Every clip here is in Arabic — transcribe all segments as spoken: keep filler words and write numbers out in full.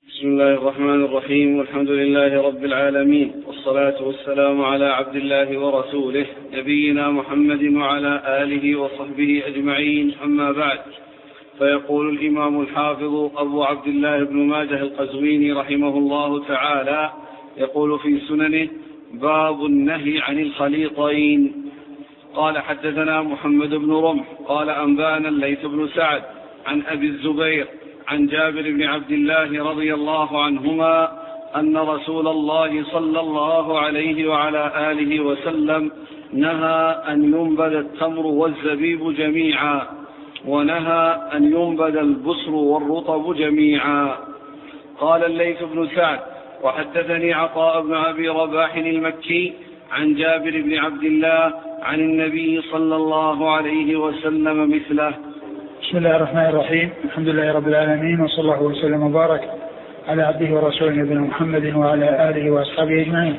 بسم الله الرحمن الرحيم، والحمد لله رب العالمين، والصلاة والسلام على عبد الله ورسوله نبينا محمد وعلى آله وصحبه أجمعين، أما بعد. فيقول الإمام الحافظ أبو عبد الله بن ماجه القزويني رحمه الله تعالى، يقول في سننه: باب النهي عن الخليطين. قال: حدثنا محمد بن رمح قال: أنبانا الليث بن سعد عن أبي الزبير عن جابر بن عبد الله رضي الله عنهما أن رسول الله صلى الله عليه وعلى آله وسلم نهى أن ينبذ التمر والزبيب جميعا، ونهى أن ينبذ البصر والرطب جميعا. قال الليث بن سعد: وحدثني عطاء بن أبي رباح المكي عن جابر بن عبد الله عن النبي صلى الله عليه وسلم مثله. بسم الله الرحمن الرحيم، الحمد لله رب العالمين، وصلى الله وسلم وبارك على عبده ورسوله نبينا محمد وعلى آله وأصحابه أجمعين.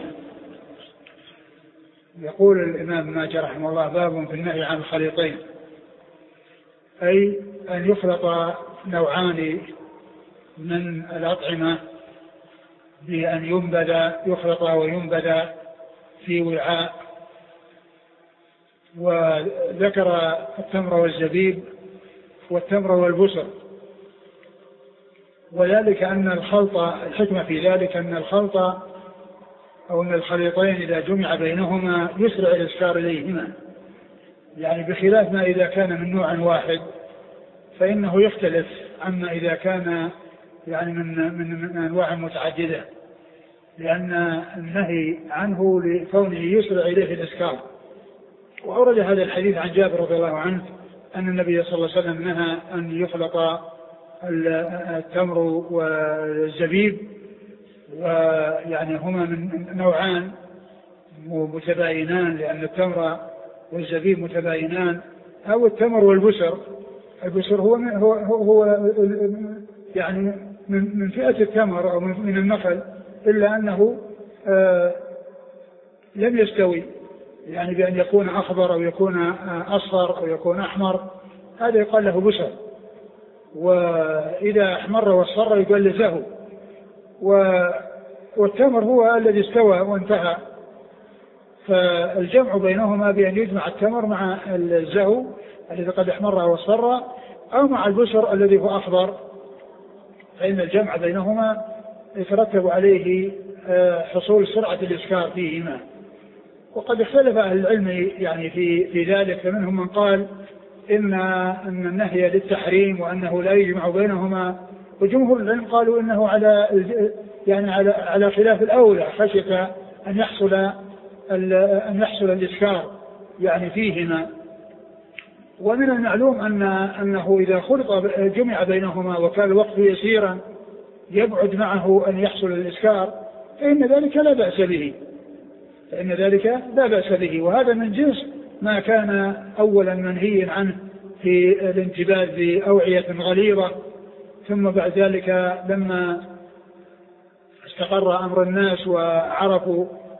يقول الإمام ماجه رحمه الله: باب في النهي عن الخليطين، أي أن يخلط نوعان من الأطعمة بأن ينبذ يخلط وينبذ في وعاء. وذكر التمر والزبيب والتمر والبصر، وذلك أن الخلط، الحكمة في ذلك أن الخلط أو أن الخليطين إذا جمع بينهما يسرع الإسكار إليهما، يعني بخلاف ما إذا كان من نوع واحد فإنه يختلف عما إذا كان يعني من من من أنواع متعددة، لأن النهي عنه لكونه يسرع إليه الإسكار. وأورد هذا الحديث عن جابر رضي الله عنه أن النبي صلى الله عليه وسلم نهى أن يخلط التمر والزبيب، ويعني هما من نوعان متباينان، لأن التمر والزبيب متباينان، أو التمر والبسر. البسر هو هو هو يعني من من فئة التمر أو من النخل، إلا أنه آه لم يستوي، يعني بأن يكون أخضر أو يكون أصفر أو يكون أحمر، هذا يقال له بسر. وإذا أحمر واصفر يقال له زهو. والتمر هو الذي استوى وانتهى، فالجمع بينهما بأن يجمع التمر مع الزهو الذي قد احمر واصفر، أو مع البسر الذي هو أخضر، فإن الجمع بينهما يترتب عليه حصول سرعة الإسكار فيهما. وقد اختلف أهل العلم يعني في في ذلك، فمنهم من قال إن أن النهي للتحريم وأنه لا يجمع بينهما، وجمهور العلم قالوا إنه على يعني على على خلاف الأولى، خشية أن يحصل أن يحصل الإسكار يعني فيهما. ومن المعلوم أن أنه إذا خلط جمع بينهما وكان الوقت يسيرا يبعد معه أن يحصل الإسكار، فإن ذلك لا بأس به فإن ذلك لا بأس به وهذا من جنس ما كان أولا منهيا عنه في الانتباذ بأوعية غليظة، ثم بعد ذلك لما استقر أمر الناس وعرفوا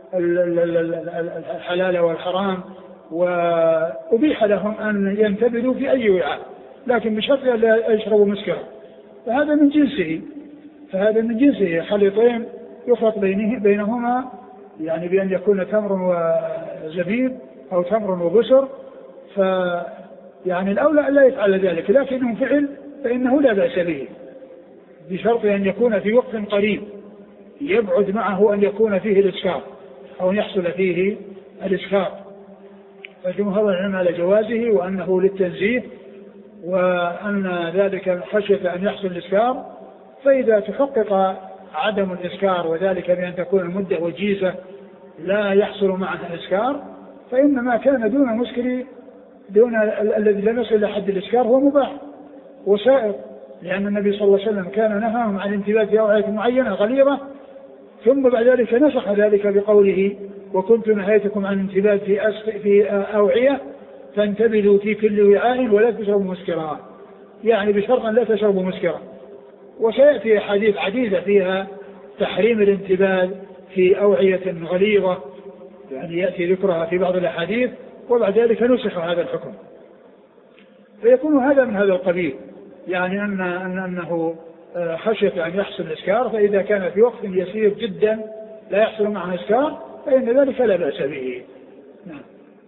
الحلال والحرام وأبيح لهم أن ينتبذوا في أي وعاء، لكن بشرط لا يشربوا مسكرا، فهذا من جنسه فهذا من جنسه خليطين يخلط بينهما، يعني بأن يكون تمر وزبيب أو تمر وبسر، فيعني الأولى أن لا يفعل ذلك، لكنه فعل فإنه لا بأس به، بشرط أن يكون في وقت قريب يبعد معه أن يكون فيه الإسكار أو أن يحصل فيه الإسكار. فجمهور العلم على جوازه وأنه للتنزيه، وأن ذلك خشية أن يحصل الإسكار. فإذا تحقق عدم الإسكار، وذلك بأن تكون المدة وجيزة لا يحصل معها الإسكار، فإن ما كان دون مسكر دون الذي لم يصل إلى حد الإسكار هو مباح وسائر، لأن النبي صلى الله عليه وسلم كان نهاهم عن الانتباه في أوعية معينة غليظة، ثم بعد ذلك نسخ ذلك بقوله: وكنت نهيتكم عن الانتباه في في أوعية فانتبذوا في كل وعاء ولا تشربوا مسكرا، يعني بشرط أن لا تشربوا مسكرا. وسيأتي حديث عديدة فيها تحريم الانتباه في أوعية غليظة، يعني يأتي ذكرها في بعض الأحاديث، وبعد ذلك نسخ هذا الحكم، فيكون هذا من هذا القبيل، يعني أن أنه خشية أن يحصل إسكار، فإذا كان في وقت يسير جدا لا يحصل معه إسكار فإن ذلك لا بأس به. نعم.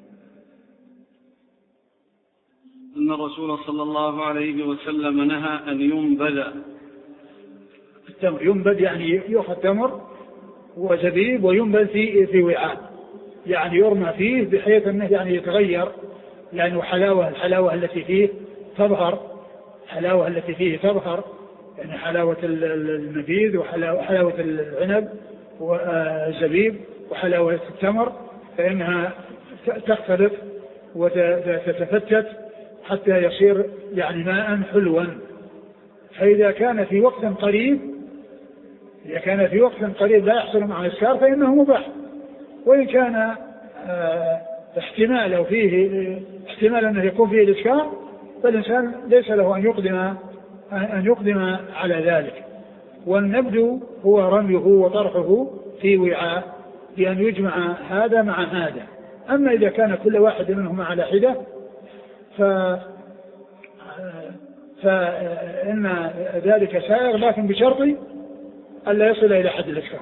أن الرسول صلى الله عليه وسلم نهى أن ينبذ التمر. ينبذ يعني يأخذ تمر وزبيب وينبذ في في وعاء، يعني يرمى فيه بحيث أنه يعني يتغير، يعني حلاوة الحلاوة التي فيه تظهر، حلاوة التي فيه تظهر، يعني حلاوة النبيذ وحلاوة العنب والزبيب وحلاوة التمر، فإنها تختلف وتتفتت حتى يصير يعني ماء حلوا. فإذا كان في وقت قريب إذا كان في وقت قريب لا يحصل معه إسكار فإنه مباح. وإن كان احتمال أو فيه احتمال أنه يكون فيه الإسكار فالإنسان ليس له أن يقدم أن يقدم على ذلك. والنبذ هو رميه وطرحه في وعاء بأن يجمع هذا مع هذا. أما إذا كان كل واحد منهما على حدة ف فإن ذلك سائغ، لكن بشرط ألا يصل إلى حد الإسكار.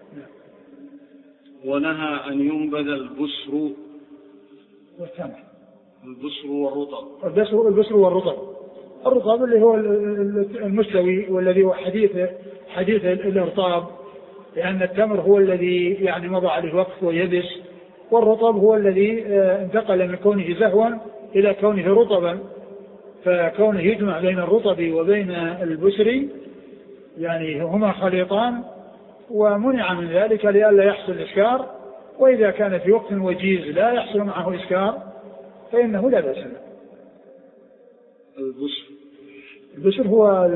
ونهى أن ينبذ البسر والتمر. البسر والرطب. البسر البسر والرطب. الرطب اللي هو المستوي والذي هو حديث حديث الارطاب، لأن التمر هو الذي يعني مضى عليه وقت ويبس، والرطب هو الذي انتقل من كونه زهوا إلى كونه رطبا، فكونه يجمع بين الرطب وبين البسر يعني هما خليطان، ومنع من ذلك لئلا يحصل إسكار. وإذا كان في وقت وجيز لا يحصل معه إسكار فإنه لا بأس له. البسر البسر هو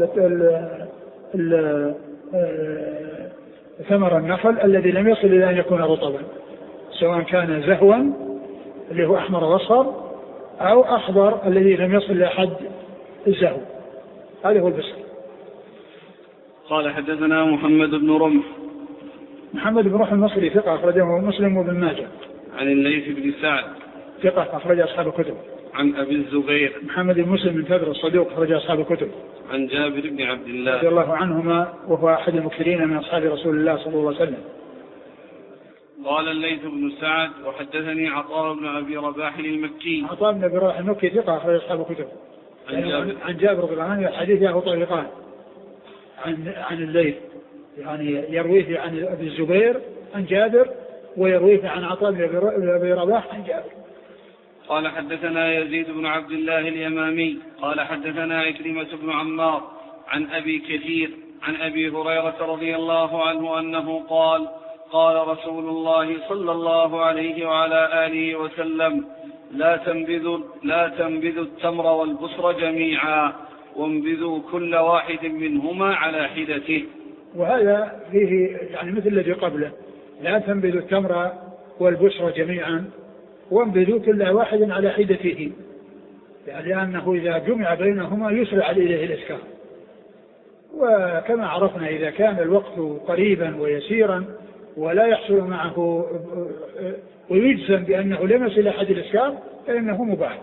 ثمر النخل الذي لم يصل إلى أن يكون رطبا، سواء كان زهوا اللي هو أحمر وأصفر أو أخضر الذي لم يصل إلى حد الزهو، هذا هو البسر. قال حدثنا محمد بن رمح. محمد بن رمح المصري ثقة أخرجه مسلم وابن ماجه. عن الليث بن سعد ثقة أخرج أصحاب الكتب. عن أبي الزبير محمد بن مسلم بن تدر الصدوق أخرج أصحاب الكتب. عن جابر بن عبد الله رضي الله عنهما وهو أحد المكثرين من أصحاب رسول الله صلى الله عليه وسلم. قال الليث بن سعد وحدثني عطاء بن أبي رباح المكي. عطاء بن أبي رباح المكي ثقة أخرج أصحاب الكتب. عن جابر عن جابر رضي الله عنه الحديث له طريقان عن عن الليث، يعني يرويه عن أبي الزبير عن جابر ويرويه عن عطاء بن أبي رباح عن جابر. قال حدثنا يزيد بن عبد الله اليمامي قال حدثنا عكرمة بن عمار عن أبي كثير عن أبي هريرة رضي الله عنه أنه قال قال رسول الله صلى الله عليه وعلى آله وسلم لا تنبذوا لا تنبذوا التمر والبصر جميعا وانبذوا كل واحد منهما على حدته. وهذا فيه يعني مثل الذي قبله، لا تنبذوا التمر والبصر جميعا وانبذوا كل واحد على حدته، يعني لأنه إذا جمع بينهما يسرع إليه الإسكار. وكما عرفنا إذا كان الوقت قريبا ويسيرا ولا يحصل معه ويجزم بأنه لم يصل إلى حد الإسكار فإنه مباح.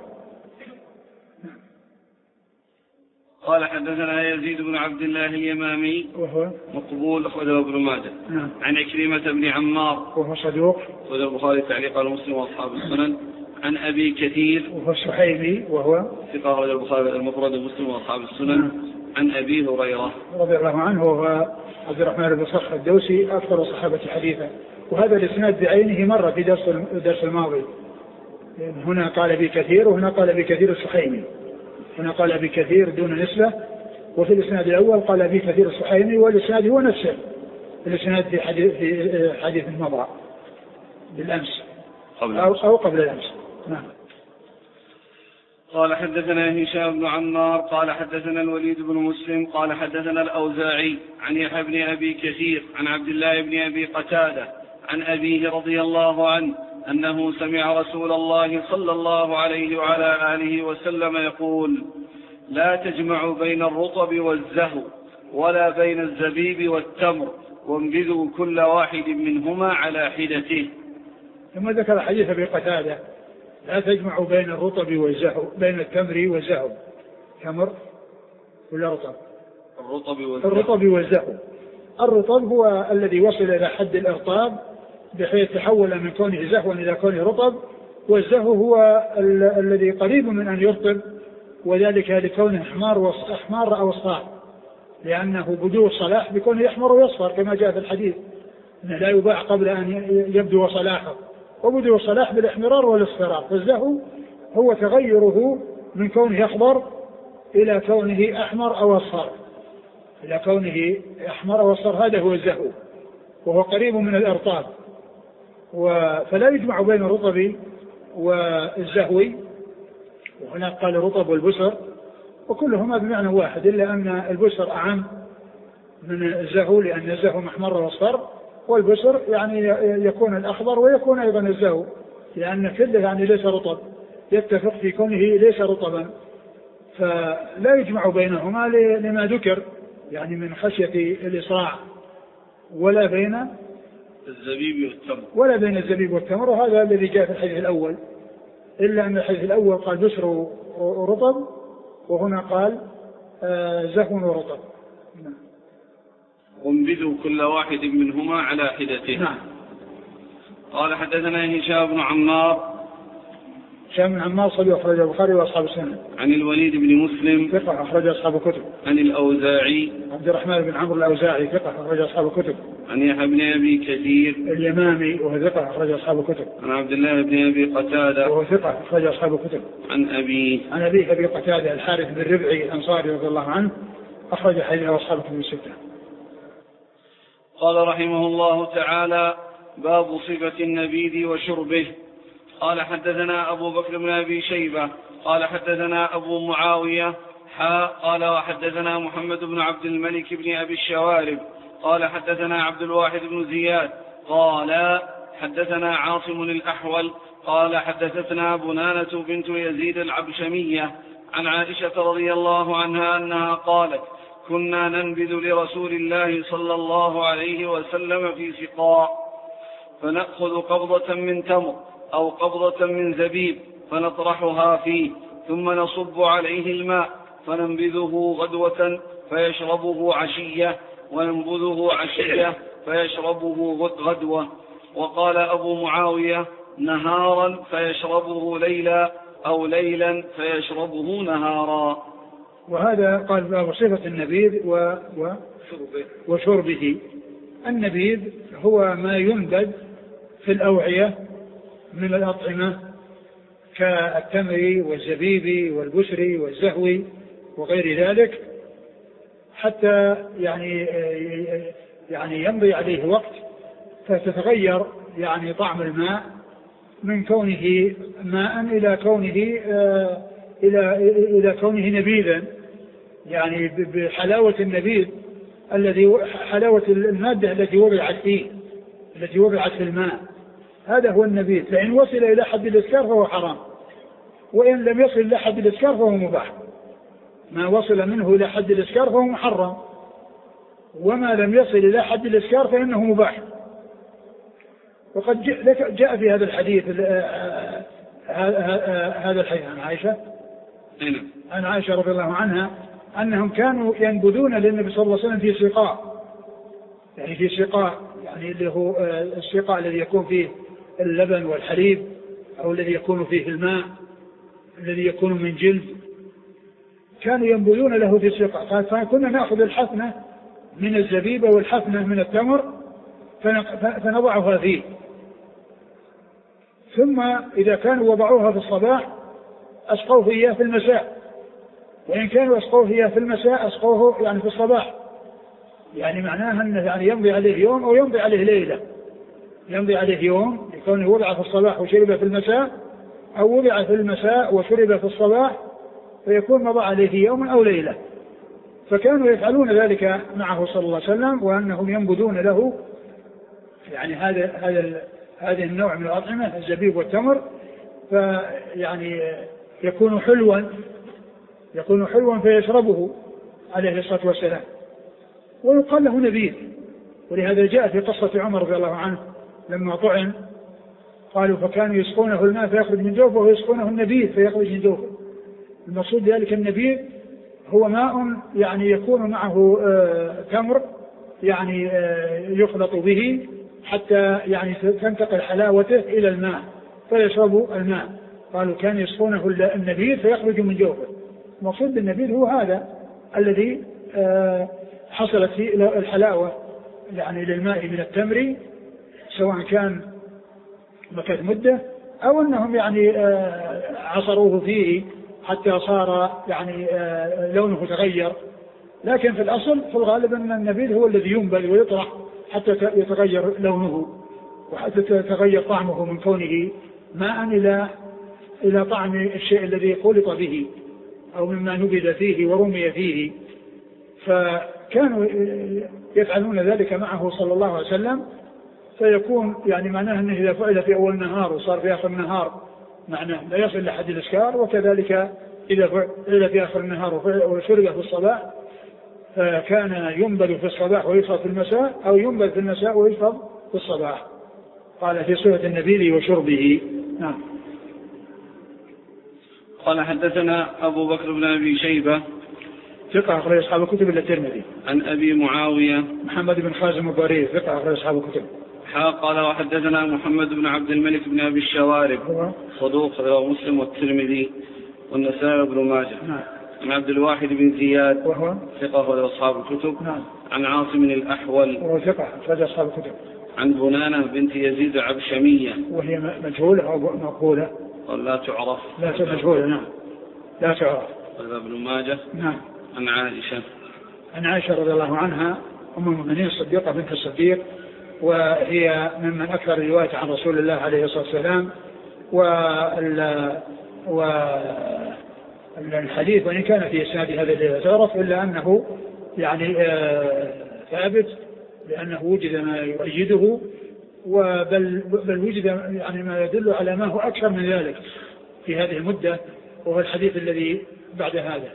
قال حدثنا يزيد بن عبد الله اليمامي وهو مقبول أخرجه ابن ماجه. نعم. عن عكرمة بن عمار وهو صدوق أخرجه البخاري تعليقا ومسلم وأصحاب السنن. عن أبي كثير وهو السحيمي وهو ثقة أخرجه البخاري المفرد ومسلم وأصحاب السنن. نعم. عن أبي هريرة رضي الله عنه وهو عبد الرحمن بن صخر الدوسي أكثر الصحابة حديثا، وهذا الإسناد بعينه مر في درس الدرس الماضي. هنا قال أبي كثير وهنا قال أبي كثير السحيمي، هنا قال أبي كثير دون نسبة، وفي الإسناد الأول قال أبي كثير السحيمي، والإسناد هو نفسه الإسناد في حديث في حديث المضى بالأمس قبل أو, أو قبل الأمس. نعم. قال حدثنا هشام بن عمار قال حدثنا الوليد بن مسلم قال حدثنا الأوزاعي عن يحيى بن أبي كثير عن عبد الله بن أبي قتادة عن أبيه رضي الله عنه أنه سمع رسول الله صلى الله عليه وعلى آله وسلم يقول لا تجمعوا بين الرطب والزهو ولا بين الزبيب والتمر وانبذوا كل واحد منهما على حدته. ثم ذكر حديث أبي قتادة لا تجمعوا بين الرطب والزهو، بين التمر والزهو، تمر ولا رطب الرطب والزهو. الرطب والزهو. الرطب هو الذي وصل إلى حد الإرطاب بحيث تحول من كونه زهوا إلى كونه رطب، والزهو هو ال- الذي قريب من أن يرطب، وذلك لكونه أحمر أحمر أو أصفار، لأنه بدو الصلاح بكونه يحمر ويصفر كما جاء في الحديث أنه لا يباع قبل أن يبدو صلاحه، وبدو الصلاح بالاحمرار والاصفرار. فالزهو هو تغيره من كونه أخضر إلى كونه أحمر أو أصفر، إلى كونه أحمر أو أصفر، هذا هو الزهو، وهو قريب من الإرطاب. فلا يجمع بين الرطب والزهوي، وهناك قال الرطب والبسر، وكلهما بمعنى واحد، إلا أن البسر أعم من الزهو لأن الزهو محمر واصفر، والبسر يعني يكون الأخضر ويكون أيضا الزهو، لأن كله يعني ليس رطب، يتفق في كونه ليس رطبا، فلا يجمع بينهما لما ذكر يعني من خشية الإصراع، ولا بين الزبيب والتمر ولا بين الزبيب والتمر، وهذا الذي جاء في الحديث الأول، إلا أن الحديث الأول قال بسر ورطب، وهنا قال آه زهو ورطب. نعم. وانبذوا كل واحد منهما على حدته. نعم. قال حدثنا هشام بن عمار. هشام بن عمار صلى أخرج البخاري وأصحاب السنة. عن الوليد بن مسلم ثقة أخرج أصحاب الكتب. عن الأوزاعي عبد الرحمن بن عمرو الأوزاعي ثقة أخرج أصحاب الكتب. عن يحيى بن أبي كثير اليمامي وهو ثقة أخرج أصحاب الكتب. عن عبد الله بن أبي قتادة وهو ثقة أخرج أصحاب الكتب. عن أبي عن أبي أبي قتادة الحارث بن ربعي الأنصاري رضي الله عنه أخرج حديث أصحاب الكتب الستة. قال رحمه الله تعالى: باب صفة النبيذ وشربه. قال حدثنا أبو بكر بن أبي شيبة قال حدثنا أبو معاوية حا قال وحدثنا محمد بن عبد الملك بن أبي الشوارب قال حدثنا عبد الواحد بن زياد قال حدثنا عاصم الأحول قال حدثتنا بنانة بنت يزيد العبشمية عن عائشة رضي الله عنها أنها قالت: كنا ننبذ لرسول الله صلى الله عليه وسلم في سقاء، فنأخذ قبضة من تمر أو قبضة من زبيب فنطرحها فيه، ثم نصب عليه الماء فننبذه غدوة فيشربه عشية، وننبذه عشية فيشربه غدوة. وقال أبو معاوية: نهارا فيشربه ليلا، أو ليلا فيشربه نهارا. وهذا قال باب صفة النبيذ و... و... وشربه. النبيذ هو ما ينبذ في الأوعية من الأطعمة كالتمر والزبيب والبسر والزهو وغير ذلك، حتى يعني يعني يمضي عليه وقت فتتغير يعني طعم الماء من كونه ماء إلى كونه إلى إلى كونه نبيذا، يعني بحلاوة النبيذ الذي حلاوة المادة التي وضعت فيه التي وضعت في الماء، هذا هو النبيذ. فإن وصل إلى حد الإسكار فهو حرام، وإن لم يصل إلى حد الإسكار فهو مباح. ما وصل منه إلى حد الإسكار فهو محرم، وما لم يصل إلى حد الإسكار فإنه مباح. وقد جاء في هذا الحديث هذا الحديث عن عائشة عن عائشة رضي الله عنها أنهم كانوا ينبذون للنبي صلى الله عليه وسلم في سقاء، يعني في سقاء يعني اللي هو السقاء الذي يكون فيه اللبن والحليب، أو الذي يكون فيه الماء الذي يكون من جلد، كانوا ينبذون له في سقاء. فكنا نأخذ الحفنة من الزبيب والحفنة من التمر فنضعها فيه، ثم إذا كانوا وضعوها في الصباح أسقوه إياه في المساء، وإن كانوا أسقوه إياه في المساء أسقوه يعني في الصباح، يعني معناها أنه يعني يمضي عليه يوم أو يمضي عليه ليلة، يمضي عليه يوم يكون وضع في الصباح وشرب في المساء، أو وضع في المساء وشرب في الصباح، فيكون مضى عليه يوم أو ليلة. فكانوا يفعلون ذلك معه صلى الله عليه وسلم، وأنهم ينبذون له يعني هذا هذا هذه النوع من الأطعمة الزبيب والتمر، فيعني يكون حلوا يكون حلوا فيشربه عليه الصلاة والسلام، ويقال له نبيذ. ولهذا جاء في قصة عمر رضي الله عنه لما طعن قالوا فكانوا يسقونه الماء فيخرج من جوفه ويسقونه النبيذ فيخرج من جوفه. المقصود ذلك النبيذ هو ماء يعني يكون معه تمر يعني يخلط به حتى يعني تنتقل حلاوته إلى الماء فيشرب الماء. قالوا كان يسقونه النبيذ فيخرج من جوفه. المقصود بالنبيذ هو هذا الذي حصلت فيه الحلاوة يعني للماء من التمر، سواء كان مكث مدة أو أنهم يعني عصروه فيه حتى صار يعني لونه تغير. لكن في الأصل في الغالب أن النبيذ هو الذي ينبذ ويطرح حتى يتغير لونه وحتى يتغير طعمه من كونه ماء إلى إلى طعم الشيء الذي خلط به أو مما نبذ فيه ورمي فيه. فكانوا يفعلون ذلك معه صلى الله عليه وسلم، فيكون يعني معناه أنه إذا فعل في أول النهار وصار في آخر النهار معناه لا يصل لحد الإسكار، وكذلك إذا فعل في آخر النهار وشرب في الصباح فكان ينبذ في الصباح ويشرب في المساء، أو ينبذ في المساء ويشرب في الصباح. قال في صفة النبيذ وشربه. نعم. قال حدثنا أبو بكر بن أبي شيبة ثقة أخرج أصحاب الكتب إلا الترمذي. عن أبي معاوية محمد بن خازم الضرير ثقة أخرج أصحاب الكتب. قال وحدثنا محمد بن عبد الملك بن أبي الشوارب صدوق رواه مسلم والترمذي والنسائي وابن ماجه. نعم. عن عبد الواحد بن زياد وهو ثقة أخرج أصحاب الكتب. نعم. عن عاصم الأحول وهو ثقة أخرج أصحاب الكتب. عن بنانة بنت يزيد العبشمية وهي مجهولة أو مقبولة؟ لا تعرف. لا مجهولة. نعم لا تعرف. قال ابن ماجه. نعم. عن عائشة عن عائشة رضي الله عنها أم المؤمنين الصديقة بنت الصديق، وهي ممن أكثر الرواية عن رسول الله عليه الصلاة والسلام. والحديث وإن كان في إسناد هذا الذي تعرف إلا أنه يعني ثابت لأنه وجد ما يؤيده، وبل بل وجد يعني ما يدل على ما هو أكثر من ذلك في هذه المدة، وهو الحديث الذي بعد هذا.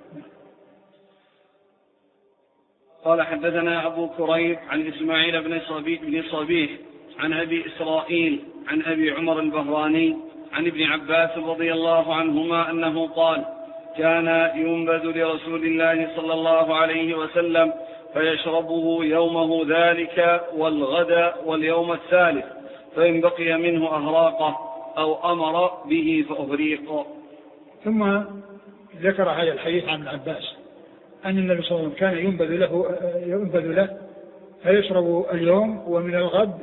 قال حدثنا أبو كريب عن إسماعيل بن صبيح عن أبي إسرائيل عن أبي عمر البهراني عن ابن عباس رضي الله عنهما أنه قال كان ينبذ لرسول الله صلى الله عليه وسلم فيشربه يومه ذلك والغد واليوم الثالث، فإن بقي منه أهراقه أو أمر به فأهريق. ثم ذكر هذا الحديث عن ابن عباس أن النبي صلى الله عليه وسلم كان ينبذ له ينبذ له فيشرب اليوم ومن الغد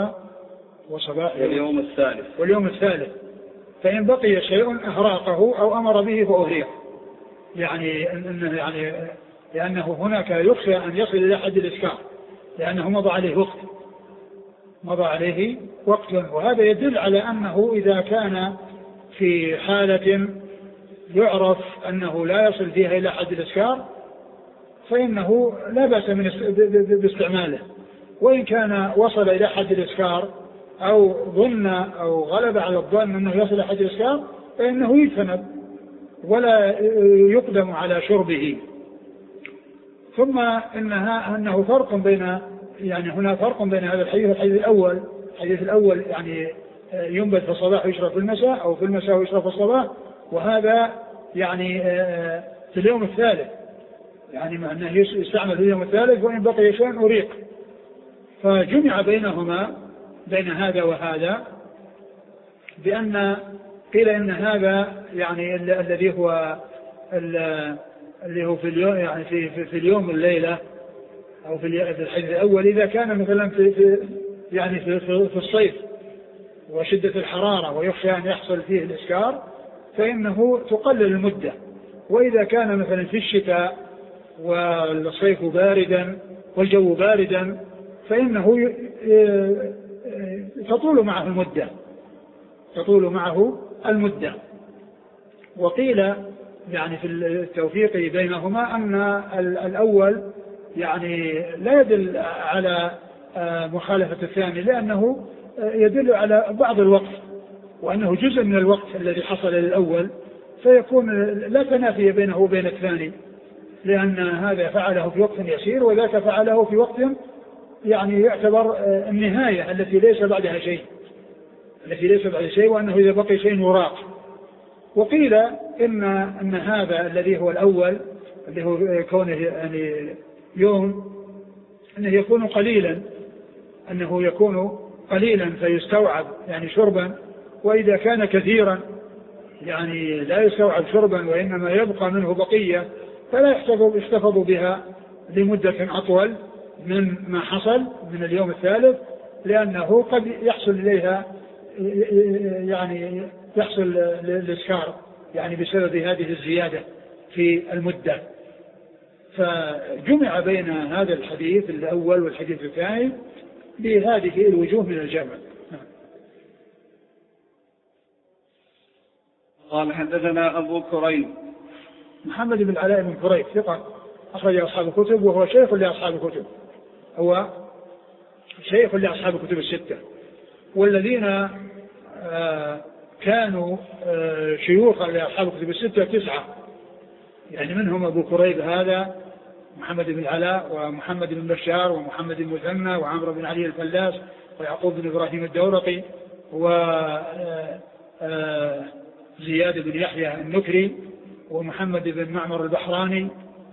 وصباح واليوم الثالث واليوم الثالث فإن بقي شيء أهراقه أو أمر به فأهريق. يعني أنه يعني لأنه هناك يخشى أن يصل إلى حد الإسكار، لأنه مضى عليه وقت مضى عليه وقت وهذا يدل على أنه إذا كان في حالة يعرف أنه لا يصل فيها إلى حد الإسكار فإنه لا بأس من باستعماله، وإن كان وصل إلى حد الإسكار أو ظن أو غلب على الظن أنه يصل إلى حد الإسكار فإنه يجتنب ولا يقدم على شربه. ثم إنها أنه فرق بين يعني هنا فرق بين هذا الحديث والحديث الأول. الحديث الأول يعني ينبذ في الصباح ويشرب في المساء أو في المساء ويشرب في الصباح، وهذا يعني في اليوم الثالث يعني مع أنه يستعمل في اليوم الثالث وإن بقي شيء أريق. فجمع بينهما بين هذا وهذا بأن قيل إن هذا يعني الذي هو اللي هو في اليوم يعني في, في, في اليوم الليلة أو في الحديث الأول إذا كان مثلا في, في يعني في, في, في الصيف وشدة الحرارة ويخشى أن يحصل فيه الإسكار فإنه تقلل المدة، وإذا كان مثلا في الشتاء والصيف باردا والجو باردا فإنه تطول معه المدة تطول معه المدة. وقيل يعني في التوفيق بينهما أن الأول يعني لا يدل على مخالفة الثاني لأنه يدل على بعض الوقت وأنه جزء من الوقت الذي حصل للأول، فيكون لا تنافي بينه وبين الثاني، لأن هذا فعله في وقت يسير وذاك فعله في وقت يعني يعتبر النهاية التي ليس بعدها شيء التي ليس بعدها شيء وأنه إذا بقي شيء يراق. وقيل إن, إن هذا الذي هو الأول اللي هو كونه يعني يوم أنه يكون قليلا أنه يكون قليلا فيستوعب يعني شربا، وإذا كان كثيرا يعني لا يستوعب شربا وإنما يبقى منه بقية فلا يحتفظ بها لمدة أطول من ما حصل من اليوم الثالث، لأنه قد يحصل إليها يعني يحصل الإسكار يعني بسبب هذه الزيادة في المدة. فجمع بين هذا الحديث الأول والحديث الثاني بهذه الوجوه من الجمع. قال حدثنا أبو كريب محمد بن العلاء بن كريب ثقة أخرج أصحاب الكتب، وهو شيخ لأصحاب الكتب، هو شيخ لأصحاب الكتب الستة. والذين آه كانوا آه شيوخا لأصحاب الكتب الستة تسعة، يعني منهم أبو كريب هذا محمد بن العلاء ومحمد بن بشار ومحمد بن مثنى وعمرو بن علي الفلاس ويعقوب بن إبراهيم الدورقي وزياد بن يحيى النكري ومحمد بن معمر البحراني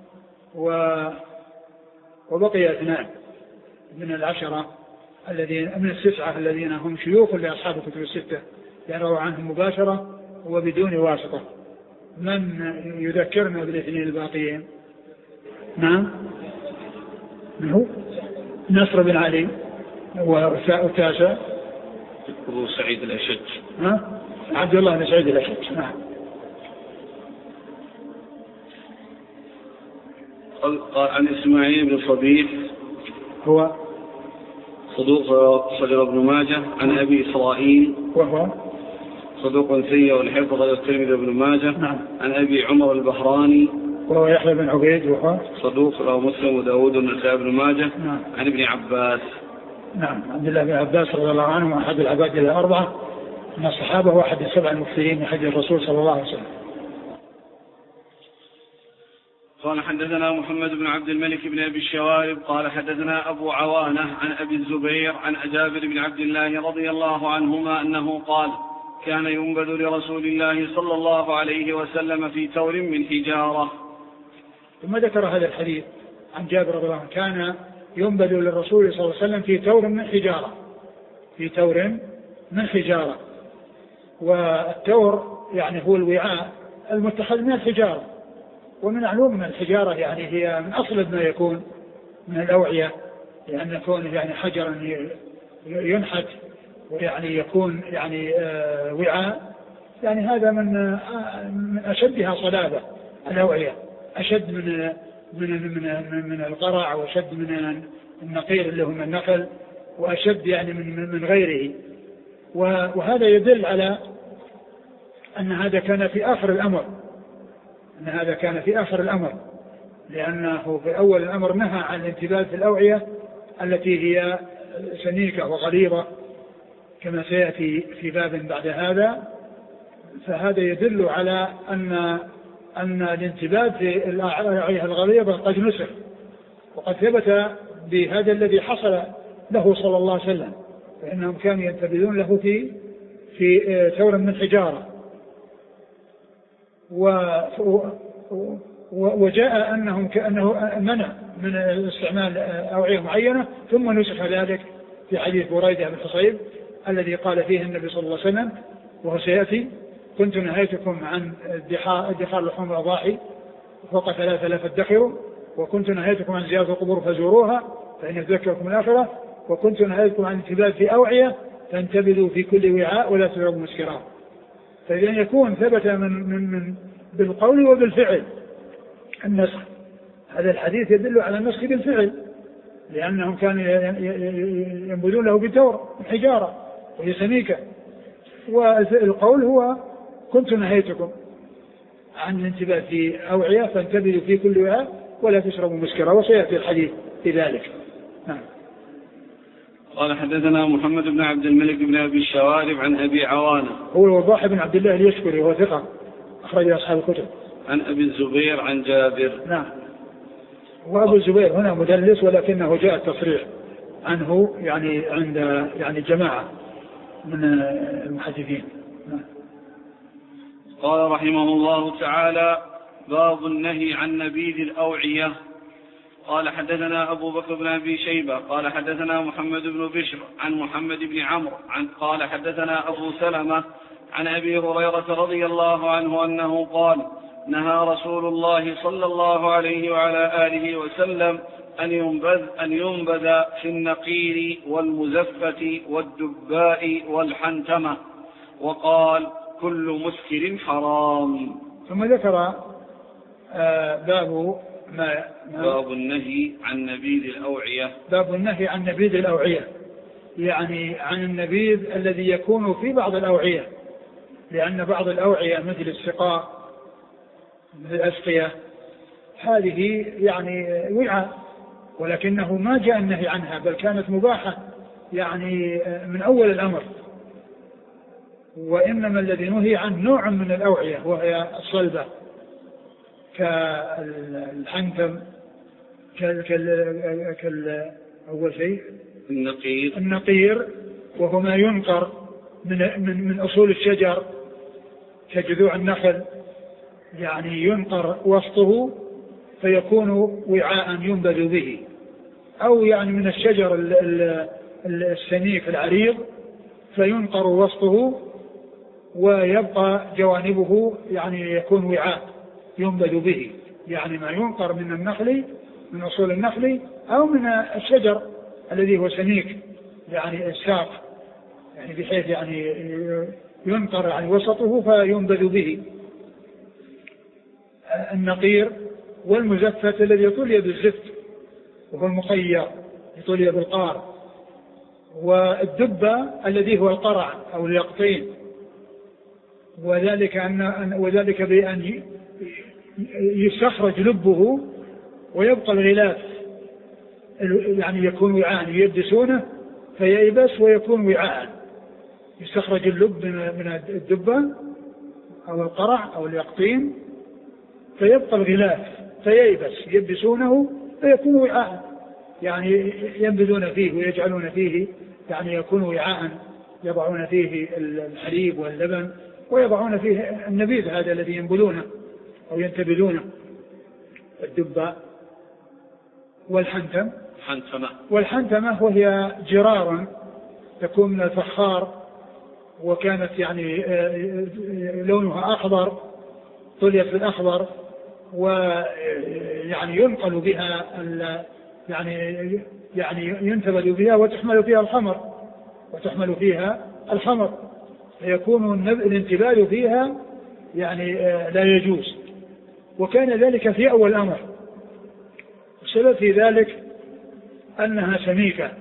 وبقي اثنان من العشرة الذين من التسعة الذين هم شيوخ لأصحاب الكتب الستة يروى عنهم مباشرة وبدون واسطة. من يذكرنا بالاثنين الباقيين؟ نعم، من هو؟ نصر بن علي والتاسع أبو سعيد الأشج، ها؟ عبد الله بن سعيد الأشج. نعم. قال عن إسماعيل بن صبيح هو صدوق صدر ابن ماجه، عن أبي إسرائيل وهو صدوق سيء والحفظ غير الترمذي وابن ماجه. نعم. عن أبي عمر البحراني وهو يحيى بن عبيد وهو صدوق رواه مسلم وداود والنسائي بن ماجه. نعم. عن ابن عباس نعم عبد الله بن عباس رضي الله عنه أحد العباد الأربعة من الصحابة وأحد السبع المكثرين من حديث الرسول صلى الله عليه وسلم. قال حدثنا محمد بن عبد الملك بن أبي الشوارب قال حدثنا أبو عوانة عن أبي الزبير عن جابر بن عبد الله رضي الله عنهما أنه قال كان ينبذ لرسول الله صلى الله عليه وسلم في تور من حجارة. ثم ذكر هذا الحديث عن جابر رضي الله عنه كان ينبذ للرسول صلى الله عليه وسلم في تور من حجارة، في تور من حجارة. والتور يعني هو الوعاء المتخذ من الحجارة، ومن معلوم من الحجارة يعني هي من أصل ما يكون من الأوعية، لأن يكون يعني حجرا ينحت ويعني يكون يعني آه وعاء، يعني هذا من آه من أشدها صلابة الأوعية، أشد من من من من القرع وأشد من النقير اللي هو من النخل، وأشد يعني من من غيره. وهذا يدل على أن هذا كان في آخر الأمر، أن هذا كان في آخر الأمر، لأنه في أول الأمر نهى عن الانتباه في الأوعية التي هي سميكة وغليظة كما سيأتي في باب بعد هذا. فهذا يدل على أن أن الانتباه في الأوعية الغليظة قد نسخ، وقد ثبت بهذا الذي حصل له صلى الله عليه وسلم، فإنهم كانوا ينتبذون له في في ثور من حجارة. وجاء أنهم كأنه منع من استعمال أوعية معينة، ثم نسخ ذلك في حديث بريدة بن حصيب الذي قال فيه النبي صلى الله عليه وسلم وهو سيأتي: كنت نهيتكم عن ادخار لحوم الأضاحي فوق ثلاثة لا تدخروا، وكنت نهيتكم عن زيارة القبور فزوروها فإن يذكركم الآخرة، وكنت نهيتكم عن الانتباه في أوعية فانتبذوا في كل وعاء ولا تشربوا مسكرا. فإذا يكون ثبت من من من بالقول وبالفعل النسخ. هذا الحديث يدل على النسخ بالفعل، لأنهم كانوا ينبذون له بتور حجارة وهي سميكة، والقول هو كنت نهيتكم عن الانتباه في أوعية فانتبذوا في كل وعاء ولا تشربوا مسكرا، وسيأتي الحديث في ذلك. نعم. قال حدثنا محمد بن عبد الملك بن أبي الشوارب عن أبي عوانة هو الوضاح بن عبد الله اليشكري وهو ثقة أخرج أصحاب الكتب. عن أبي الزبير عن جابر. نعم. وأبو الزبير هنا مدلس ولكنه جاء التصريح عنه يعني عند يعني جماعة من المحدثين. نعم. قال رحمه الله تعالى: باب النهي عن نبيذ الأوعية. قال حدثنا أبو بكر بن أبي شيبة قال حدثنا محمد بن بشر عن محمد بن عمرو عن قال حدثنا أبو سلمة عن أبي هريرة رضي الله عنه أنه قال نهى رسول الله صلى الله عليه وعلى آله وسلم أن ينبذ, أن ينبذ في النقير والمزفة والدباء والحنتمة، وقال كل مسكر حرام. ثم ذكر آه باب ما باب النهي عن نبيذ الأوعية. باب النهي عن نبيذ الأوعية، يعني عن النبيذ الذي يكون في بعض الأوعية، لأن بعض الأوعية مثل السقاء مثل الأسقية هذه يعني وعاء، ولكنه ما جاء النهي عنها بل كانت مباحة يعني من أول الأمر. وإنما الذي نهي عنه نوع من الأوعية وهي الصلبة كالحنتم كال كال كال أول شيء النقير النقير وهو ما ينقر من من من أصول الشجر كجذوع النخل، يعني ينقر وسطه فيكون وعاء ينبذ به، أو يعني من الشجر السميك العريض فينقر وسطه ويبقى جوانبه يعني يكون وعاء ينبذ به، يعني ما ينقر من النخل من أصول النخل أو من الشجر الذي هو سميك يعني الساق، يعني بحيث يعني ينقر يعني وسطه فينبذ به. النقير والمزفت الذي يطلي بالزفت وهو المقير يطلي بالقار، والدبة الذي هو القرع أو اليقطين، وذلك أن وذلك بأن يستخرج لبه ويبقى الغلاف يعني يكون وعاء يدسونه فييبس ويكون وعاء، يستخرج اللب من الدبة أو القرع أو اليقطين فيبقى الغلاف فييبس يبسونه فيكون وعاء، يعني ينبذون فيه ويجعلون فيه يعني يكون وعاء يضعون فيه الحليب واللبن ويضعون فيه النبيذ هذا الذي ينبذونه أو ينتبذونه. الدبة والحنتم حنتمة والحنتمة وهي جرار تكون من الفخار وكانت يعني لونها أخضر طليت بالأخضر، ويعني ينقل بها يعني يعني ينتبذ بها وتحمل فيها الخمر وتحمل فيها الخمر فيكون الانتباذ فيها يعني لا يجوز. وكان ذلك في أول الأمر، والسبب في ذلك أنها سميكة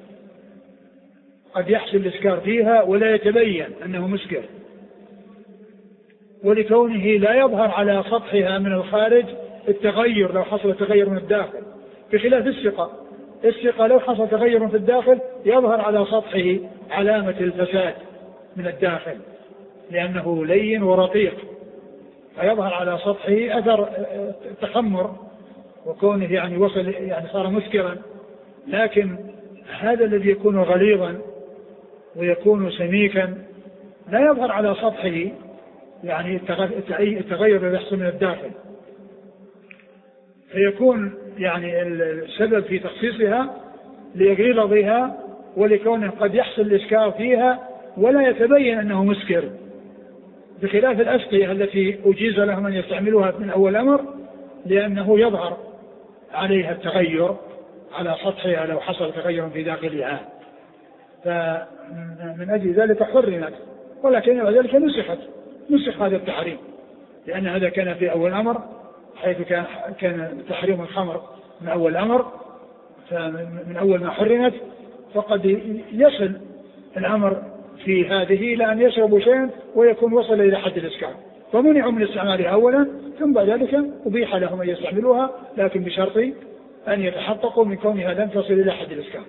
قد يحصل الإسكار فيها ولا يتبين أنه مسكر، ولكونه لا يظهر على سطحها من الخارج التغير لو حصل تغير من الداخل، بخلاف السقاء. السقاء لو حصل تغير في الداخل يظهر على سطحه علامة الفساد من الداخل لأنه لين ورقيق، فيظهر على سطحه أثر التخمر وكونه يعني وصل يعني صار مسكرا. لكن هذا الذي يكون غليظا ويكون سميكا لا يظهر على سطحه يعني التغير الذي يحصل من الداخل، فيكون يعني السبب في تخصيصها لغلظها ولكونه قد يحصل الإسكار فيها ولا يتبين أنه مسكر، بخلاف الأسقية التي أجيز لهم أن يستعملوها من أول أمر لأنه يظهر عليها التغير على سطحها لو حصل تغير في داخلها، فمن أجل ذلك حرمت، ولكن بعد ذلك نسخت نسخ هذا التحريم، لأن هذا كان في أول أمر حيث كان كان تحريم الخمر من أول أمر، فمن أول ما حرمت فقد يصل الأمر في هذه إلى أن يشربوا شيئا ويكون وصل إلى حد الإسكار، فمنعوا من استعمالها أولا ثم بعد ذلك أبيح لهم أن يستعملوها، لكن بشرط أن يتحققوا من كونها لم تصل إلى حد الإسكار.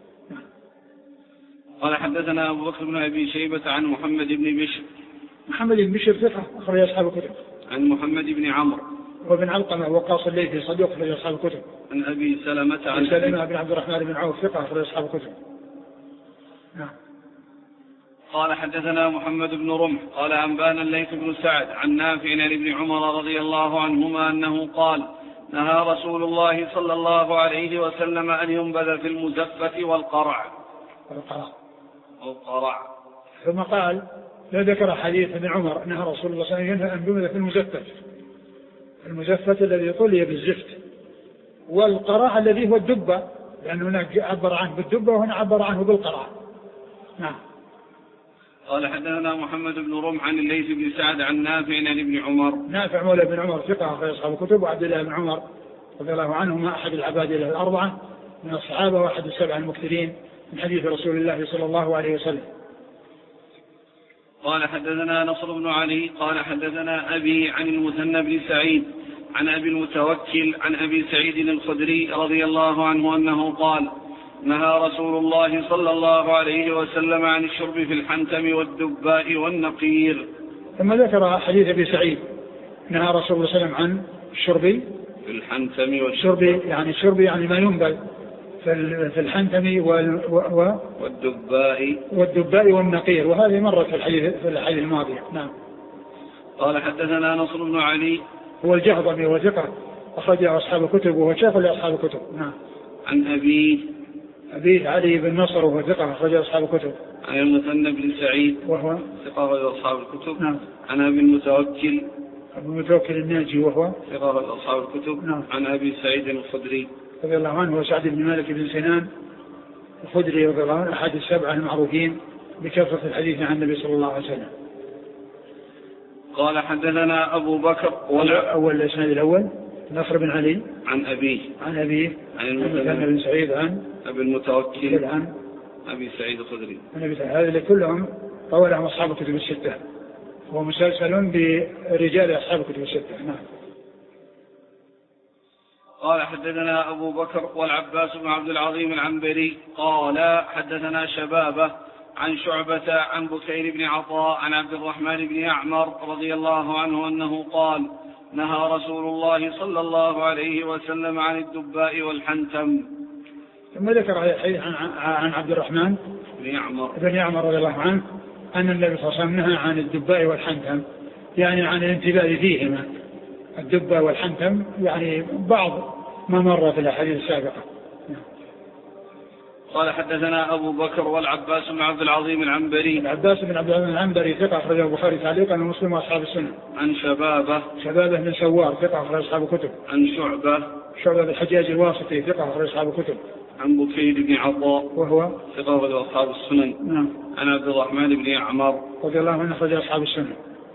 قال حدثنا أبو بكر بن أبي شيبة عن محمد بن بشر. محمد بن بشر ثقة أخرج أصحاب الكتب. عن محمد بن عمرو وابن علقمة وقاص الليثي صدوق أخرج أصحاب الكتب. عن أبي سلمة عن سلمة بن عبد الرحمن بن عوف ثقة أخرج أصحاب الكتب. نعم. قال حدثنا محمد بن رمح قال أنبانا الليث بن سعد عن نافع عن ابن عمر رضي الله عنهما أنه قال نهى رسول الله صلى الله عليه وسلم أن ينبذ في المزفة والقرع والقرع. ثم قال لا ذكر حديث ابن عمر نهى رسول الله صلى الله عليه وسلم أن ينبذ في المزفة، المزفة الذي طلي بالزفت، والقرع الذي هو الدبة، لأنه هناك عبر عنه بالدبة وهنا عبر عنه بالقرع. نعم. قال حدثنا محمد بن رمح عن الليث بن سعد عن نافع عن ابن عمر. نافع مولى بن عمر ثقة في أصحاب الكتب، وعبد الله بن عمر رضي الله عنهما أحد العباد الأربعة من الصحابة وأحد السبع المكثرين من حديث رسول الله صلى الله عليه وسلم. قال حدثنا نصر بن علي قال حدثنا أبي عن المثنى بن سعيد عن أبي المتوكل عن أبي سعيد الخدري رضي الله عنه أنه قال نهى رسول الله صلى الله عليه وسلم عن الشرب في الحنتم والدباء والنقير. ثم ذكر حديث أبي سعيد نهى رسول الله صلى الله عليه وسلم عن الشرب في الحنتم والشرب، يعني الشرب يعني ما ينبذ في الحنتم والدباء والدباء والنقير، وهذه مرت في الحديث في الحديث الماضي. نعم. قال حدثنا نصر بن علي هو الجهضمي وثقة أخرجه أصحاب الكتب وهو شيخ لأصحاب الكتب. نعم. عن أبيه أبيه علي بن نصر وهو ثقة أخرجه أصحاب الكتب. عن المثنى بن سعيد وهو ثقة أخرجه أصحاب الكتب. نعم. عن أبي المتوكل أبو المتوكل الناجي وهو ثقة أخرجه أصحاب الكتب. نعم. عن أبي سعيد الخدري رضي الله عنه وسعد بن مالك بن سنان الخدري رضي الله عنه أحد السبعة المعروفين بكثرة الحديث عن النبي صلى الله عليه وسلم. قال حدثنا أبو بكر أول الإسناد الأول نصر بن علي عن أبيه عن أبيه عن المثنى بن سعيد عن أبي المتوكل عن أبي سعيد الخدري. هذا كلهم رواه أصحاب الكتب الستة، هو مسلسل برجال أصحاب الكتب الستة. نعم. قال حدثنا أبو بكر والعباس بن عبد العظيم العنبري قال حدثنا شبابه عن شعبة عن بكير بن عطاء عن عبد الرحمن بن يعمر رضي الله عنه أنه قال نهى رسول الله صلى الله عليه وسلم عن الدباء والحنتم. ثم ذكر عن عبد الرحمن بن يعمر بن يعمر رضي الله عنه أن النبي صلى الله عليه وسلم نهى عن الدباء والحنتم، يعني عن الانتباه فيهما. الدباء والحنتم يعني بعض ما مر في الأحاديث السابقة. قال حدثنا أبو بكر والعباس بن عبد العظيم العنبري. العباس بن عبد العظيم العنبري ثقة أخرجه البخاري تعليقا ومسلم وأصحاب السنة. عن شبابه شبابه بن سوار ثقة أخرج أصحاب الكتب. عن شعبة شعبة الحجاج الواسطي ثقة أخرج أصحاب الكتب. عن بكير بن عطاء وهو ثقة أخرج أصحاب السنن. نعم. عن عبد الرحمن بن يعمر رضي الله عنه أخرج أصحاب السنة.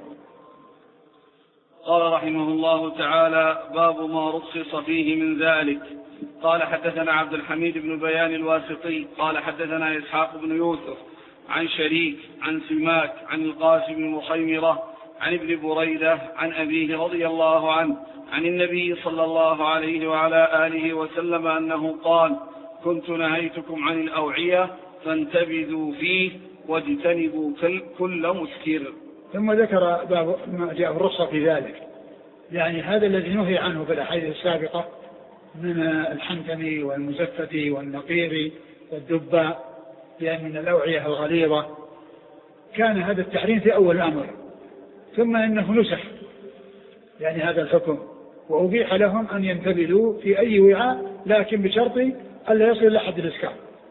قال رحمه الله تعالى باب ما رخص فيه من ذلك. قال حدثنا عبد الحميد بن بيان الواسطي قال حدثنا إسحاق بن يوسف عن شريك عن سماك عن القاسم بن مخيمرة عن ابن بريدة عن أبيه رضي الله عنه عن النبي صلى الله عليه وعلى آله وسلم أنه قال كنت نهيتكم عن الأوعية فانتبذوا فيه واجتنبوا كل مسكر. ثم ذكر باب ما جاء الرخصة في ذلك، يعني هذا الذي نهي عنه في الأحاديث السابقة من الحنتم والمزفة والنقير والدباء، يعني من الأوعية الغليظة، كان هذا التحريم في أول الأمر، ثم إنه نسخ يعني هذا الحكم، وأبيح لهم أن ينتبذوا في أي وعاء لكن بشرط ألا يصل إلى حد الإسكار.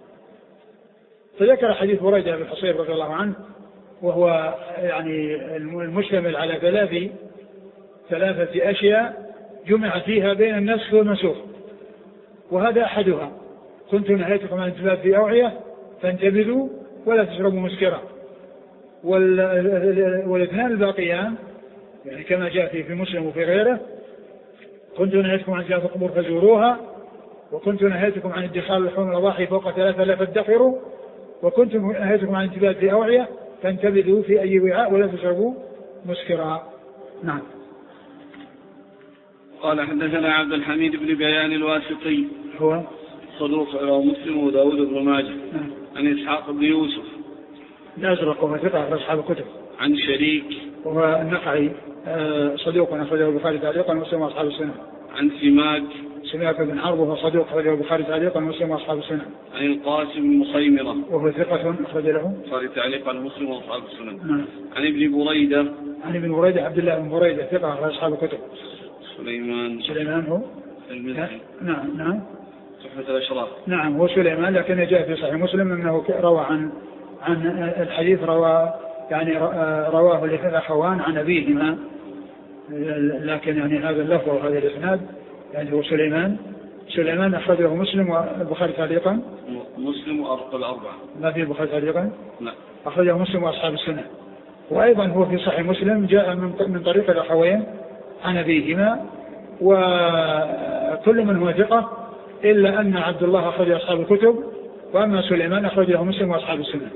فذكر حديث بريدة بن الحصيب رضي الله عنه، وهو يعني المشتمل على ثلاث ثلاثة أشياء جمع فيها بين النسخ والمنسوخ، وهذا أحدها كنت نهيتكم عن الانتباه في أوعية فانتبذوا ولا تشربوا مسكرا، والاثنان الباقيان يعني كما جاء في مسلم وفي غيره كنت نهيتكم عن زيارة القبور فزوروها، وكنت نهيتكم عن ادخال لحوم الأضاحي فوق ثلاثة لا فادخروا، وكنت نهيتكم عن الانتباه في أوعية فانتبذوا في أي وعاء ولا تشربوا مسكرا. نعم. قال حدثنا عبد الحميد بن بيان الواسطي هو صدوق رواه مسلم وداود بن ماجه. نعم. عن إسحاق بن يوسف الأزرق وهو ثقة أصحاب الكتب. عن شريك وهو النخعي صدوق أخرجه البخاري تعليقا ومسلم وأصحاب السنة. عن سماك سماك بن حرب وهو صدوق أخرجه البخاري تعليقا ومسلم وأصحاب السنن. عن القاسم بن مخيمرة وهو ثقة أخرج له البخاري تعليقا ومسلم وأصحاب السنن. نعم. عن ابن بريدة عن ابن بريدة عبد الله بن بريدة ثقة أخرج أصحاب الكتب. سليمان سليمان هو المزني. نعم نعم. تحفة الأشراف. نعم هو سليمان، لكن جاء في صحيح مسلم أنه روى عن عن الحديث روى يعني رواه الأخوان عن أبيهما، لكن يعني هذا اللفظ وهذا الإسناد يعني هو سليمان. سليمان أخرجه مسلم والبخاري تعليقا. مسلم وأرقى الأربعة. ما في البخاري تعليقا؟ لا. أخرجه مسلم وأصحاب السنة. وأيضا هو في صحيح مسلم جاء من طريق الأخوين عن أبيهما، وكل من هو ثقة إلا أن عبد الله أخرج أصحاب الكتب، وأما سليمان أخرجه مسلم وأصحاب السنة.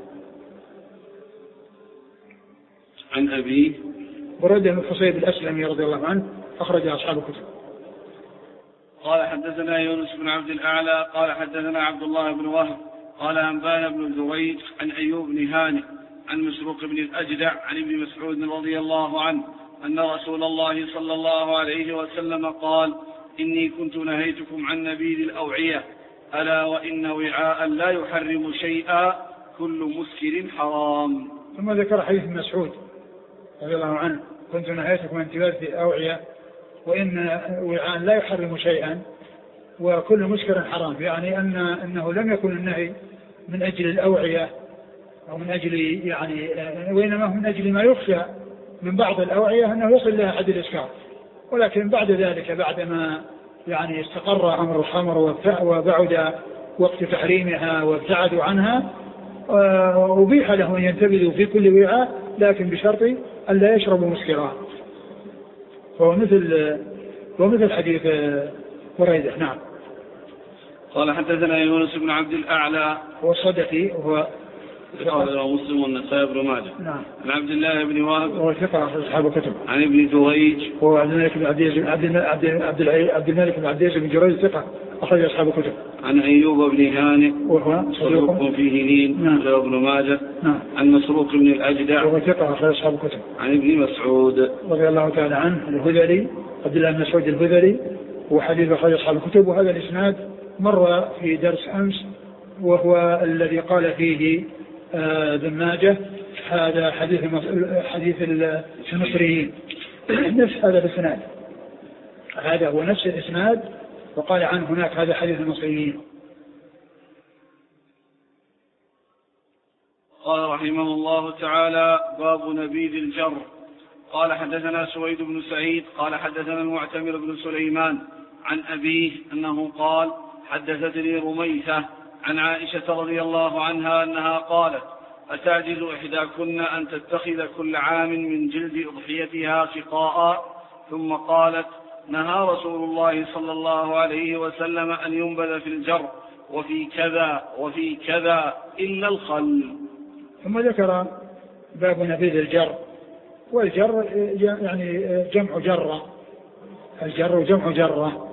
عن أبي بريدة بن الحصيب الأسلمي رضي الله عنه أخرج أصحاب الكتب. قال حدثنا يونس بن عبد الأعلى قال حدثنا عبد الله بن وهب قال أنبانا بن جريج عن أيوب بن هانئ عن مسروق بن الأجدع عن ابن مسعود رضي الله عنه أن رسول الله صلى الله عليه وسلم قال: إني كنت نهيتكم عن نبيذ الأوعية، ألا وإن وعاء لا يحرم شيئا كل مسكر حرام. ثم ذكر حديث مسعود رضي الله عنه: كنت نهيتكم عن نبيذ الأوعية وإن وعاء لا يحرم شيئا وكل مسكر حرام، يعني أن أنه لم يكن النهي من أجل الأوعية أو من أجل يعني، وإنما من أجل ما يخشى من بعض الأوعية أنه يصل لها حد الإسكار. ولكن بعد ذلك بعدما يعني استقر أمر الخمر وبعد وقت تحريمها وابتعدوا عنها، أبيح له أن ينتبذوا في كل وعاء، لكن بشرط أن لا يشربوا مسكرات. فهو مثل ومثل حديث بريدة. نعم. قال حدثنا يونس بن عبد الأعلى هو الصدقي وهو قال مسلم والنسائي بن ماجه. نعم. عن عبد الله بن وهب هو ثقة أصحاب الكتب. عن ابن جريج هو عبد الملك بن عبد عبد الملك بن عبد العزيز بن جريج ثقة أخرج أصحاب الكتب. عن أيوب بن هانئ وهو صدوق فيه لين نعم. ابن ماجه. نعم. عن مسروق بن الأجدع وهو ثقة أخرج أصحاب الكتب. عن ابن مسعود رضي الله تعالى عنه الهذلي عبد الله بن مسعود الهذلي، وحديث أخرج أصحاب الكتب. وهذا الإسناد مر في درس أمس، وهو الذي قال فيه ابن ماجه هذا حديث حديث المصريين، نفس هذا الإسناد، هذا هو نفس الإسناد، وقال عنه هناك هذا حديث المصريين. قال رحمه الله تعالى: باب نبيذ الجر. قال حدثنا سويد بن سعيد قال حدثنا المعتمر بن سليمان عن أبيه أنه قال: حدثتني رميثة عن عائشة رضي الله عنها أنها قالت: أتعجز إحداكن أن تتخذ كل عام من جلد أضحيتها سقاء؟ ثم قالت: نهى رسول الله صلى الله عليه وسلم أن ينبذ في الجر وفي كذا وفي كذا إلا الخل. ثم ذكر باب نبيذ الجر. والجر يعني جمع جرة، الجر جمع جرة،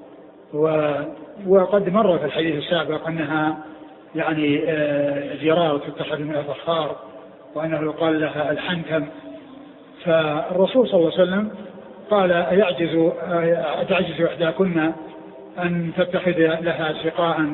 وقد مر في الحديث السابق أنها يعني جرار تتخذ من الفخار، وأنه يقال لها الحنكم. فالرسول صلى الله عليه وسلم قال: أيعجز أتعجز إحداكن أن تتخذ لها سقاء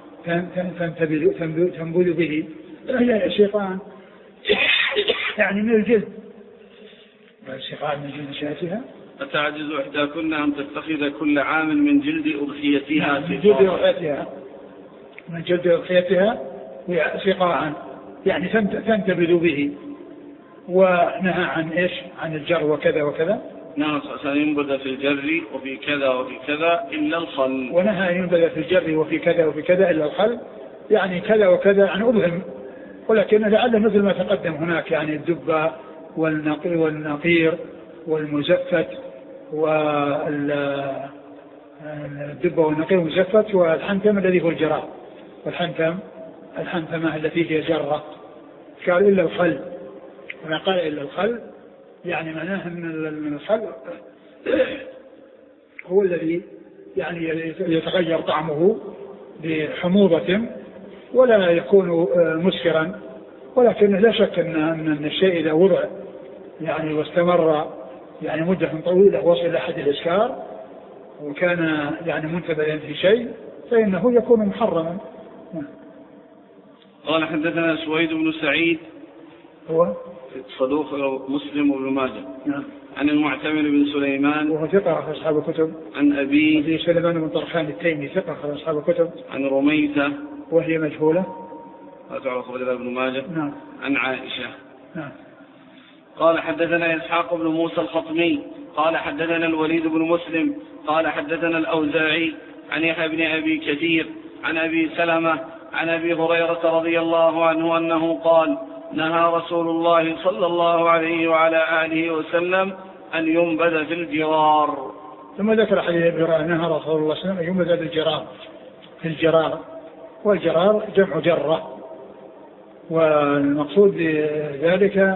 تنبذ به، سقاء يعني من الجلد، سقاء من جلد شاتها. أتعجز إحداكن أن تتخذ كل عام من جلد أضحيتها من جلد أضحيتها من جلد أضحيتها سقاء يعني تنتبذ به. ونهى عن إيش؟ عن الجر وكذا وكذا. نعم، سينبذ في الجر وفي كذا وفي كذا إلا الخل. ونهى أن ينبذ في الجر وفي كذا وفي كذا إلا الخل، يعني كذا وكذا يعني أبهم، ولكن لعل مثل ما تقدم هناك، يعني الدبة والنقي والنقير والمزفت والدبة والنقير والمزفت والحنتم الذي هو الجرار، والحنتم الحنتمة التي هي جرة. قال إلا الخل، وما قال إلا الخل يعني معناه من الخل هو الذي يعني يتغير طعمه بحموضة ولا يكون مسكرا، ولكن لا شك أن الشيء إذا وضع يعني واستمر يعني مدة طويلة وصل إلى حد الإسكار وكان يعني منتبذا في شيء فإنه يكون محرما. قال حدثنا سويد بن سعيد هو صدوق مسلم وابن ماجه. نعم. عن المعتمر بن سليمان وهو ثقة في أصحاب الكتب. عن أبي أبي سليمان بن طرخان التيمي ثقة في أصحاب الكتب. عن رميثة وهي مجهولة لا تعرف إلا ابن ماجه. نعم. عن عائشة. نعم. قال حدثنا إسحاق بن موسى الخطمي قال حدثنا الوليد بن مسلم قال حدثنا الأوزاعي عن يحيى بن أبي كثير عن أبي سلمة عن أبي هريرة رضي الله عنه أنه قال نهى رسول الله صلى الله عليه وعلى آله وسلم أن ينبذ في الجرار. ثم ذكر حديث أبي هريرة نهى رسول الله صلى الله عليه وسلم أن ينبذ في الجرار في الجرار والجرار جمع جرة، والمقصود بذلك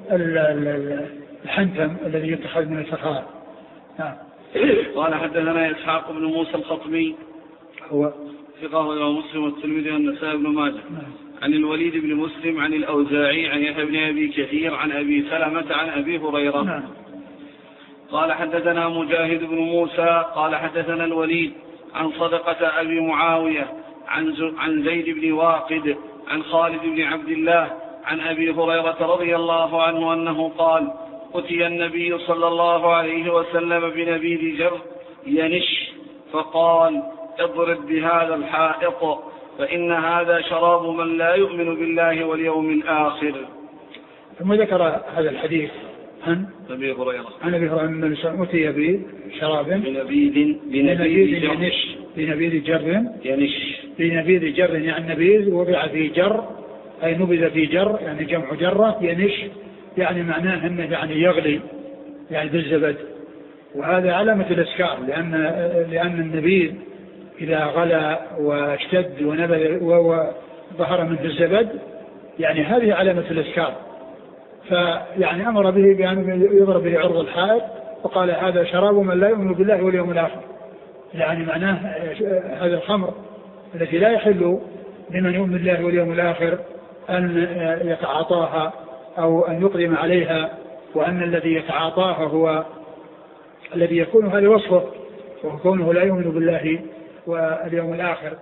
الحنتم الذي يتخذ من الفخار. نعم. قال حدثنا إسحاق بن موسى الخطمي هو ثقة ومسلم والترمذي والنسائي بن ماجه. نعم. عن الوليد بن مسلم عن الأوزاعي عن يحيى بن أبي كثير عن أبي سلمة عن أبي هريرة. نعم. قال حدثنا مجاهد بن موسى قال حدثنا الوليد عن صدقة أبي معاوية عن عن زيد بن واقد عن خالد بن عبد الله عن أبي هريرة رضي الله عنه أنه قال أتي النبي صلى الله عليه وسلم بنبيذ جر ينش فقال اضرب بهذا الحائط فإن هذا شراب من لا يؤمن بالله واليوم الآخر. ثم ذكر هذا الحديث عن أبي هريرة عن أبي هريرة أن أتي بشراب بنبيذ بنبيذ ينش بنبيذ جر ينش بنبيذ جر يعني نبيذ وضع في جر أي نبذ في جر يعني جمع جرة ينش يعني معناه أنه يعني يغلي يعني بالزبد، وهذا علامة الإسكار لأن لأن النبيذ إذا غلى واشتد ونبذ وظهر منه الزبد يعني هذه علامة الإسكار، فيعني أمر به بأن يضرب به عرض الحائط وقال هذا شراب من لا يؤمن بالله واليوم الآخر، يعني معناه هذا الخمر التي لا يحل لمن يؤمن بالله واليوم الآخر أن يتعاطاها أو أن يقدم عليها، وأن الذي يتعاطاها هو الذي يكون هذا وصفه وكونه لا يؤمن بالله واليوم الآخر.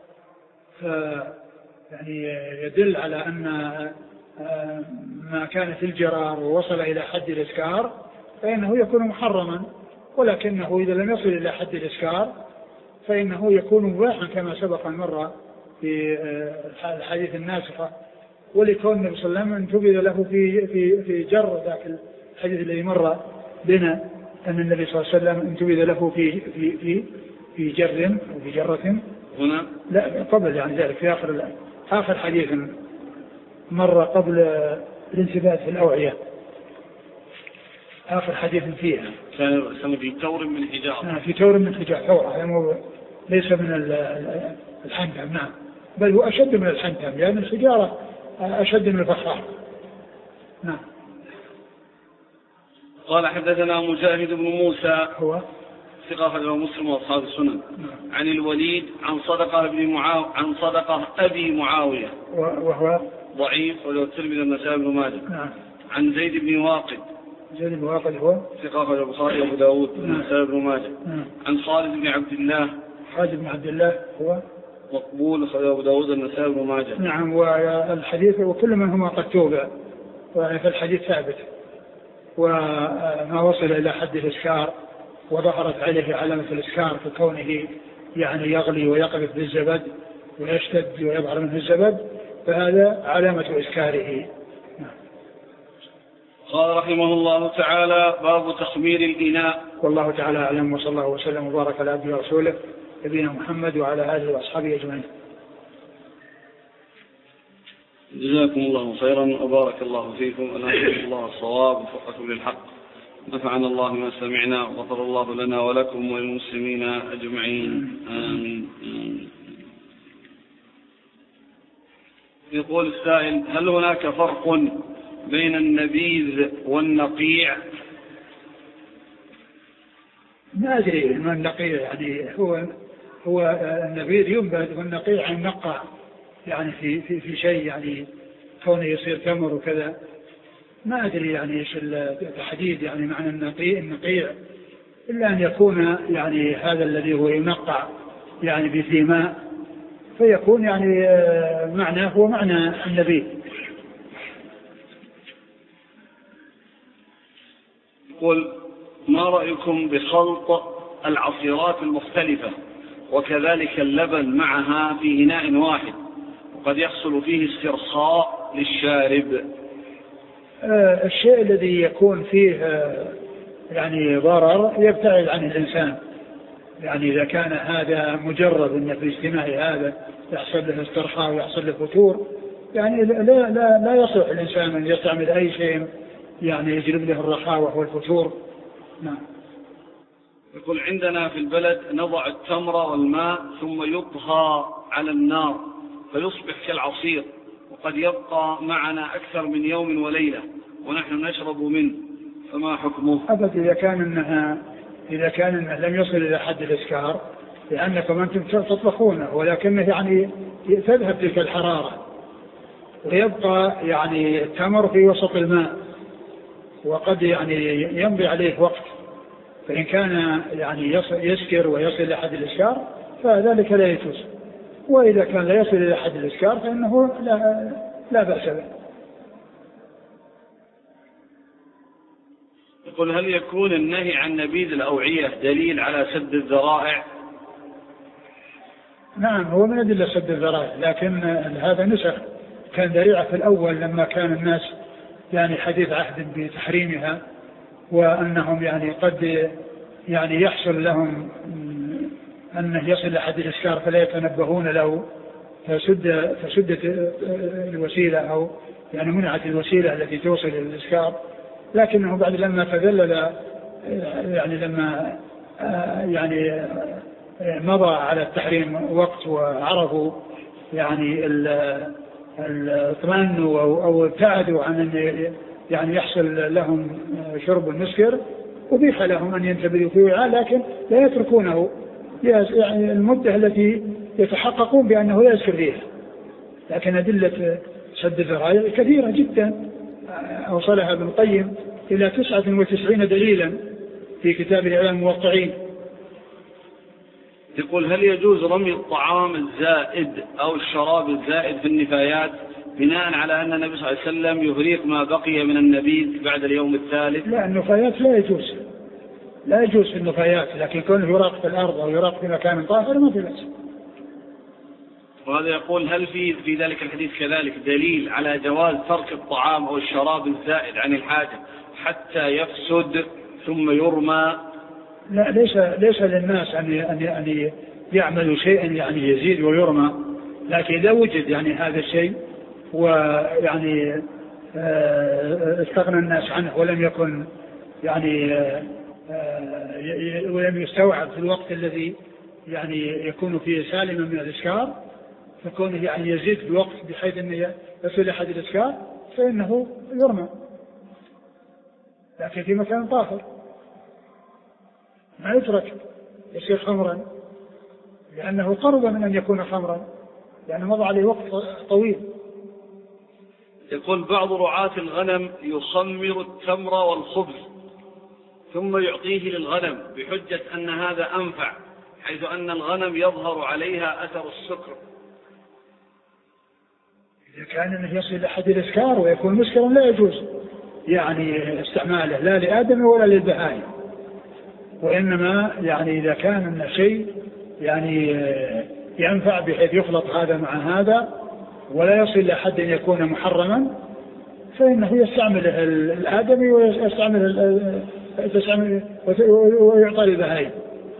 يعني يدل على أن ما كان في الجرار ووصل إلى حد الإسكار فإنه يكون محرما، ولكنه إذا لم يصل إلى حد الإسكار فإنه يكون مباحا كما سبق مرة في الحديث الناسخة، ولكون النبي صلى الله عليه وسلم انتبه له في في في جر ذاك الحديث الذي مر بنا أن النبي صلى الله عليه وسلم انتبه له في في في في جر أو في جرة هنا لا قبل يعني ذلك في آخر آخر حديث مر قبل الانتباه في الأوعية، آخر حديث فيها كان في تور من حجارة في تور من حجارة هذا ليس من الحنتم نعم، بل هو أشد من الحنتم لأن الحجارة أشد من الفخار. نعم. قال حدثنا مجاهد بن موسى هو ثقة أخرجه مسلم وأصحاب السنن. نعم. عن الوليد عن صدقة بن معاو عن صدقة أبي معاوية وهو ضعيف ولو الترمذي والنسائي بن ماجه. نعم. عن زيد بن واقد زيد بن واقد هو ثقة أخرجه البخاري وأبو داود والنسائي بن ماجه. نعم. عن خالد بن عبد الله خالد بن عبد الله هو مقبول أخرجه أبو داود والنسائي بن ماجه. نعم. والحديث وكل منهما قد توبع فالحديث ثابت، وما وصل إلى حد الإسكار وظهرت عليه علامة الإسكار في كونه يعني يغلي ويقذف بالزبد ويشتد ويظهر منه الزبد فهذا علامة إسكاره. قال رحمه الله تعالى باب تخمير الإناء. والله تعالى أعلم وصلى الله وسلم وبارك على عبده ورسوله نبينا محمد وعلى آله وأصحابه أجمعين. جزاكم الله خيرا وبارك الله فيكم، ونسأل الله الصواب وفقكم للحق، نفعنا الله ما سمعنا وغفر الله لنا ولكم وللمسلمين أجمعين آمين. آمين. يقول السائل هل هناك فرق بين النبيذ والنقيع؟ ما أدري ما النقيع يعني هو هو النبيذ ينبذ والنقيع النقع يعني في في في شيء يعني كونه يصير تمر وكذا، ما أدري يعني إيش التحديد يعني معنى النقيع النقيع إلا أن يكون يعني هذا الذي هو ينقع يعني بذي ماء فيكون يعني معناه هو معنى النبيذ. قل ما رأيكم بخلط العصيرات المختلفة وكذلك اللبن معها في إناء واحد وقد يحصل فيه استرخاء للشارب؟ آه الشيء الذي يكون فيه آه يعني ضرر يبتعد عن الإنسان. يعني إذا كان هذا مجرد أن في اجتماع هذا يحصل له استرخاء ويحصل له فتور يعني لا لا لا يصح الإنسان أن يستعمل أي شيء يعني يجلب له الرخاوة والفتور. نعم. يقول عندنا في البلد نضع التمر والماء ثم يطهى على النار فيصبح كالعصير وقد يبقى معنا أكثر من يوم وليلة ونحن نشرب منه فما حكمه؟ أبدا إذا كان إنها إذا كان إنه لم يصل إلى حد الإسكار لأنكم أنتم تطبخونه ولكنه يعني تذهب تلك الحرارة ويبقى يعني التمر في وسط الماء وقد يعني يمضي عليه وقت فإن كان يعني يسكر ويصل إلى حد الإسكار فذلك لا يجوز وإذا كان لا يصل إلى حد الإسكار فإنه لا, لا بأس به. يقول هل يكون النهي عن نبيذ الأوعية دليل على سد الذرائع؟ نعم هو من أدلة سد الذرائع لكن هذا نسخ كان ذريعة في الأول لما كان الناس يعني حديث عهد بتحريمها وأنهم يعني قد يعني يحصل لهم أنه يصل لحد الإسكار فلا يتنبهون له فسد فسدت الوسيلة أو يعني منعت الوسيلة التي توصل إلى الإسكار لكنه بعد لما تذلل يعني لما يعني مضى على التحريم وقت وعرفوا يعني اطمأنوا أو ابتعدوا عن أن يعني يحصل لهم شرب المسكر أبيح لهم أن ينتبهوا في وعاء لكن لا يتركونه يعني المدة التي يتحققون بأنه لا يسكر فيها. لكن أدلة سد الذرائع كثيرة جدا أوصلها ابن القيم إلى تسعة وتسعين دليلا في كتاب الإعلام الموقعين. يقول هل يجوز رمي الطعام الزائد أو الشراب الزائد في النفايات بناء على أن النبي صلى الله عليه وسلم يهريق ما بقي من النبيذ بعد اليوم الثالث؟ لا النفايات لا يجوز لا يجوز في النفايات لكن كونه يراق في الأرض أو يراق في مكان طاهر ما في بأس. وهذا يقول هل في في ذلك الحديث كذلك دليل على جواز ترك الطعام أو الشراب الزائد عن الحاجة حتى يفسد ثم يرمى؟ لا ليس ليس للناس أن أن أن يعملوا شيئا يعني يزيد ويرمى لكن إذا وجد يعني هذا الشيء ويعني استغنى الناس عنه ولم يكن يعني ولم يستوعب في الوقت الذي يعني يكون فيه سالما من الإسكار فكونه يعني يزيد الوقت بحيث أنه يصل أحد الإسكار فإنه يرمى لكن في مكان طاهر ما يترك يصير خمرا لأنه قرب من أن يكون خمرا لأنه مضى عليه وقت طويل. يقول بعض رعاة الغنم يخمر التمر والخبز ثم يعطيه للغنم بحجة أن هذا أنفع حيث أن الغنم يظهر عليها أثر السكر. إذا كان أنه يصل لحد الإسكار ويكون مسكرا لا يجوز يعني استعماله لا لآدم ولا للبهائم وإنما يعني إذا كان أن شيء يعني ينفع بحيث يخلط هذا مع هذا ولا يصل لحد أن يكون محرما فإنه يستعمل الآدمي ويستعمل ويعطى للبهائم.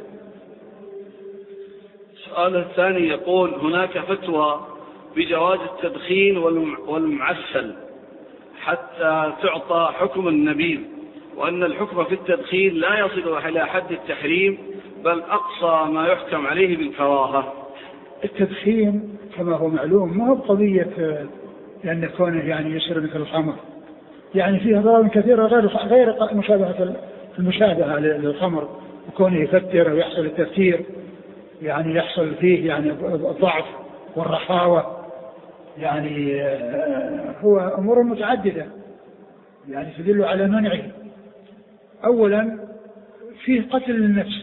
السؤال الثاني يقول هناك فتوى بجواز التدخين والمعسل حتى تعطى حكم النبيذ وأن الحكم في التدخين لا يصل إلى حد التحريم بل أقصى ما يحكم عليه بالكراهة. التدخين كما هو معلوم ما هو قضية لأن كونه يعني يشرب مثل الخمر يعني فيها ضرر كثيرة غير غير مشابهة المشابهة للخمر وكونه يفتر ويحصل التفكير يعني يحصل فيه يعني الضعف والرخاوة يعني هو أمور متعددة يعني تدل على منعه. أولا فيه قتل للنفس،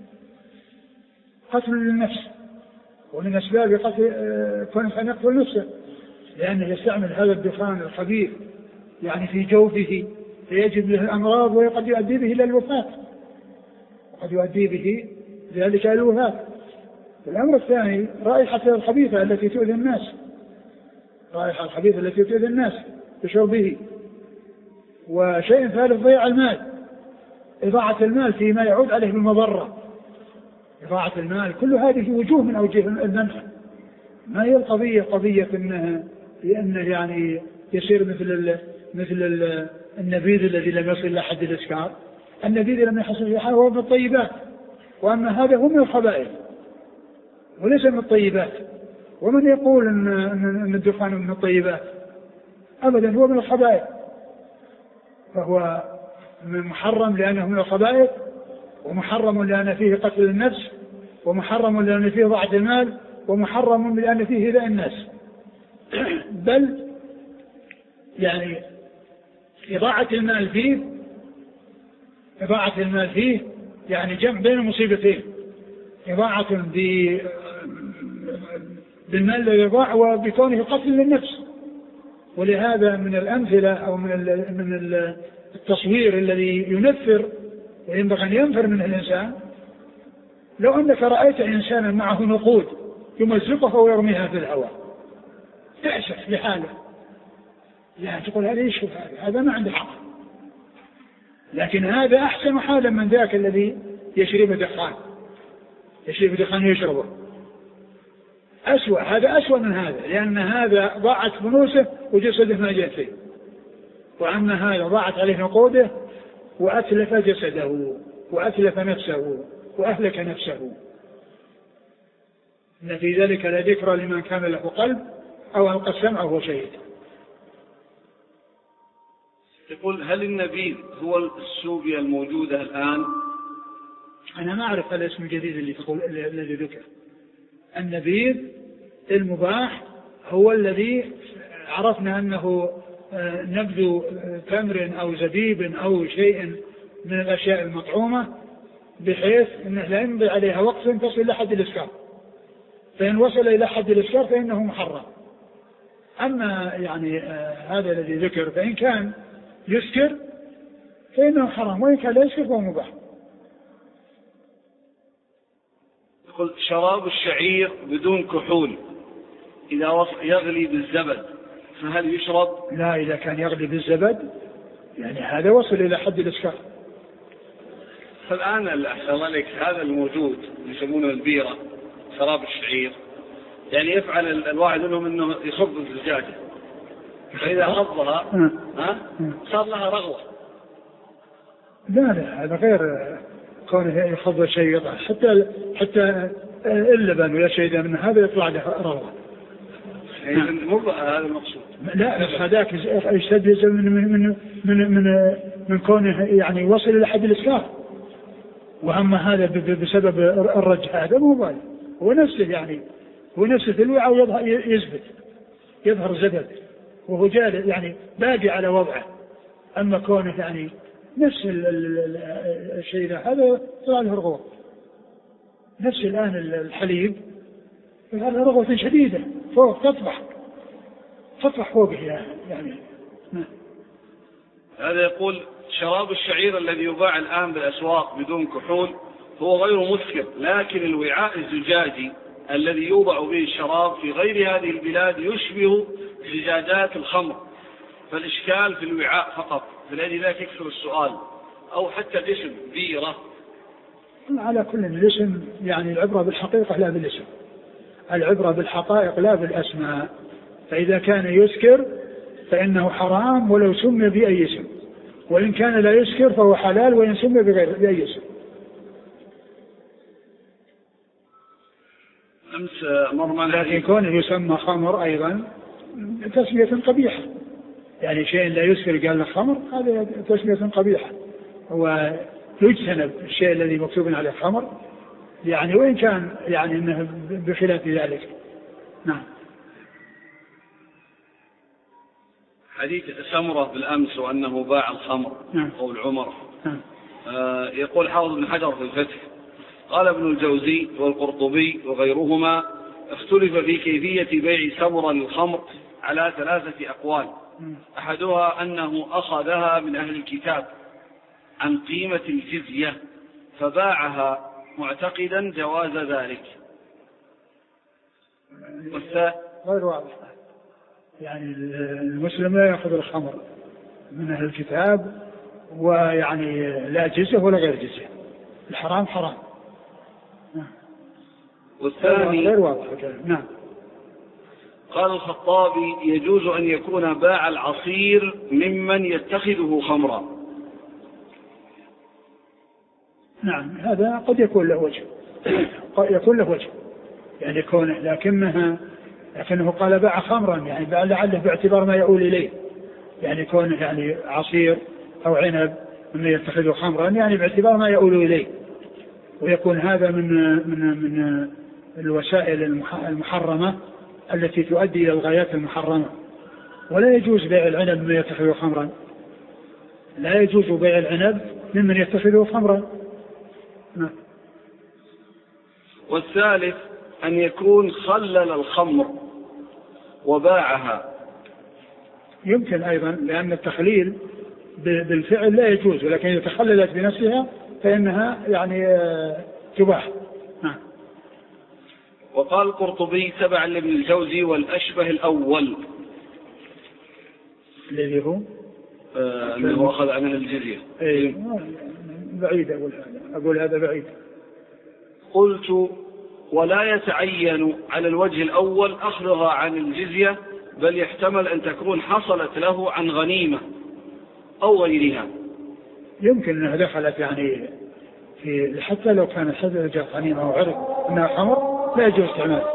قتل للنفس، ومن أسباب قتل كون الإنسان يقتل نفسه لأنه يستعمل هذا الدخان الخبيث يعني في جوفه فيجب له الأمراض وقد يؤدي به إلى الوفاة، وقد يؤدي به ذلك إلى الوفاة. الأمر الثاني رائحة الخبيثة التي تؤذي الناس، رائحة الخبيثة التي تؤذي الناس بشربه. وشيء ثالث ضياع المال، إضاعة المال فيما يعود عليه بالمضرة، إضاعة المال. كل هذه وجوه من أوجه المنع. ما هي القضية قضية إنه لأنه يعني يصير مثل ال مثل ال النبيذ الذي لم يصل إلى حد الإسكار. النبيذ لم يحصل في حاله هو من الطيبات، وأما هذا هو من الخبائث وليس من الطيبات. ومن يقول إن, إن الدخان من الطيبات؟ أبدا، هو من الخبائث، فهو محرم لأنه من الخبائث، ومحرم لأن فيه قتل النفس، ومحرم لأن فيه ضاعة المال، ومحرم لأن فيه إيذاء الناس. بل يعني إضاعة المال فيه إضاعة المال فيه يعني جمع بين المصيبتين، إضاعة بالمال الذي يضاع وبكونه قتل للنفس. ولهذا من الأمثلة أو من من التصوير الذي ينفر وينبغي أن ينفر منه الإنسان، لو أنك رأيت إنسانا معه نقود يمزقها ويرميها في الهواء تأسف لحاله، يعني تقول هذا يشوف هذا هذا ما عنده حق. لكن هذا أحسن حالا من ذاك الذي يشرب دخان يشرب دخان يشربه، أسوأ، هذا أسوأ من هذا، لأن هذا ضاعت فلوسه وجسده ما جاء فيه، وأما هذا ضاعت عليه نقوده وأتلف جسده وأتلف نفسه وأهلك نفسه. إن في ذلك لذكرى لمن كان له قلب أو ألقى السمع وهو شهيد. يقول هل النبيذ هو السوبيا الموجودة الآن؟ أنا ما أعرف هذا الاسم الجديد اللي تقول الذي ذكر. النبيذ المباح هو الذي عرفنا أنه نبذ تمر أو زبيب أو شيء من الأشياء المطعومة بحيث أنه لا يمضي عليها وقت تصل إلى حد الإسكار، فإن وصل إلى حد الإسكار فإنه محرم. أما يعني هذا الذي ذكر فإن كان يسكر فإنه حرام، وإن كان لا يسكر فهو مباح. يقول شراب الشعير بدون كحول إذا يغلي بالزبد فهل يشرب؟ لا، إذا كان يغلي بالزبد يعني هذا وصل إلى حد الإسكار. فالآن ذلك هذا الموجود يسمونه البيرة شراب الشعير، يعني يفعل الواحد منهم أنه يخض الزجاجة، فإذا خضها ها صار لها رغوة. لا لا، هذا غير كونه يخض شيء يطلع، حتى حتى اللبن ولا شيء من هذا يطلع له رغوة. يعني مو هذا المقصود. لا، بس هذاك يشتد من من من من من, من كونه يعني وصل إلى حد الإسكار. وأما هذا بسبب الرج هذا مو بالي، هو نفسه يعني هو نفسه في الوعاء ويظهر يثبت يظهر زبد وهو جال يعني باقي على وضعه. أما كونه يعني نفس الشيء هذا طلع له رغوة. نفس الآن الحليب يظهر له رغوة شديدة فوق تطبح تطبح فوقه يعني. هذا يقول شراب الشعير الذي يباع الآن بالأسواق بدون كحول هو غير مسكر، لكن الوعاء الزجاجي الذي يوضع به الشراب في غير هذه البلاد يشبه زجاجات الخمر، فالإشكال في الوعاء فقط، فلذلك يكثر السؤال. أو حتى الاسم بيرة. على كل الاسم يعني العبرة بالحقيقة لا بالاسم، العبرة بالحقائق لا بالأسماء. فإذا كان يسكر فإنه حرام ولو سمي بأي اسم، وإن كان لا يسكر فهو حلال وإن سمي بغير بأي اسم. أمس مرمى لكن كونه يسمى خمر أيضا تسمية قبيحة، يعني شيء لا يسكر قال له خمر، هذا تسمية قبيحة. هو يجتنب الشيء الذي مكتوب عليه خمر يعني، وإن كان يعني إنه بخلاف ذلك. نعم. حديث سمرة بالأمس وأنه باع الخمر نعم. أو العمر نعم. آه يقول حافظ بن حجر في الفتح قال ابن الجوزي والقرطبي وغيرهما اختلف في كيفية بيع سمر للخمر على ثلاثة أقوال. أحدها أنه أخذها من أهل الكتاب عن قيمة الجزية فباعها معتقدا جواز ذلك. غير واضح، يعني المسلم لا يأخذ الخمر من أهل الكتاب ويعني لا جزية ولا غير جزية، الحرام حرام. والثاني غير واضح. نعم. قال الخطابي يجوز أن يكون باع العصير ممن يتخذه خمرا. نعم هذا قد يكون له وجه، قد يكون له وجه يعني يكون، لكنها لكنه قال باع خمرا يعني لعله باعتبار ما يؤول إليه، يعني يكون يعني عصير أو عنب ممن يتخذه خمرا يعني باعتبار ما يؤول إليه، ويكون هذا من من من الوسائل المحرمة التي تؤدي إلى الغايات المحرمة. ولا يجوز بيع العنب ممن يتخذه خمرا، لا يجوز بيع العنب ممن يتخذه خمرا. نعم. والثالث أن يكون خلل الخمر وباعها. يمكن أيضا، لأن التخليل بالفعل لا يجوز، ولكن إذا تخللت بنفسها فإنها يعني تباح. نعم. وقال القرطبي تبعا لابن الجوزي والأشبه الأول الذي هو آه أنه أخذ عنه الجزية. أي بعيد أقول هذا أقول هذا بعيد. قلت ولا يتعين على الوجه الأول أخذها عن الجزية، بل يحتمل أن تكون حصلت له عن غنيمة أو غيرها. يمكن أنها دخلت يعني في، حتى لو كانت حدثت غنيمة وعرف أنها خمر لا يجوز استعمالها.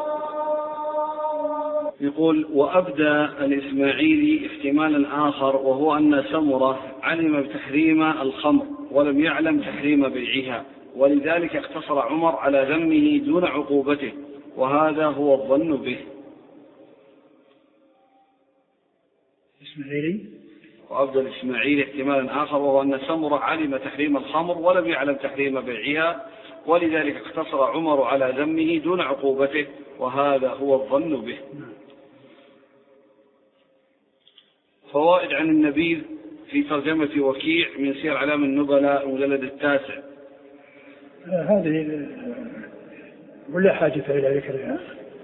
يقول وأبدى الإسماعيلي احتمالا آخر، وهو أن سمرة علم بتحريم الخمر ولم يعلم تحريم بيعها، ولذلك اقتصر عمر على ذمه دون عقوبته، وهذا هو الظن به. إسماعيلي وأبدى الإسماعيلي احتمالا آخر، وهو أن سمرة علم تحريم الخمر ولم يعلم تحريم بيعها، ولذلك اقتصر عمر على ذمه دون عقوبته، وهذا هو الظن به. فوائد عن النبيذ في ترجمة وكيع من سير أعلام النبلاء المجلد التاسع. هذه ولا حاجة إلى ذكرها،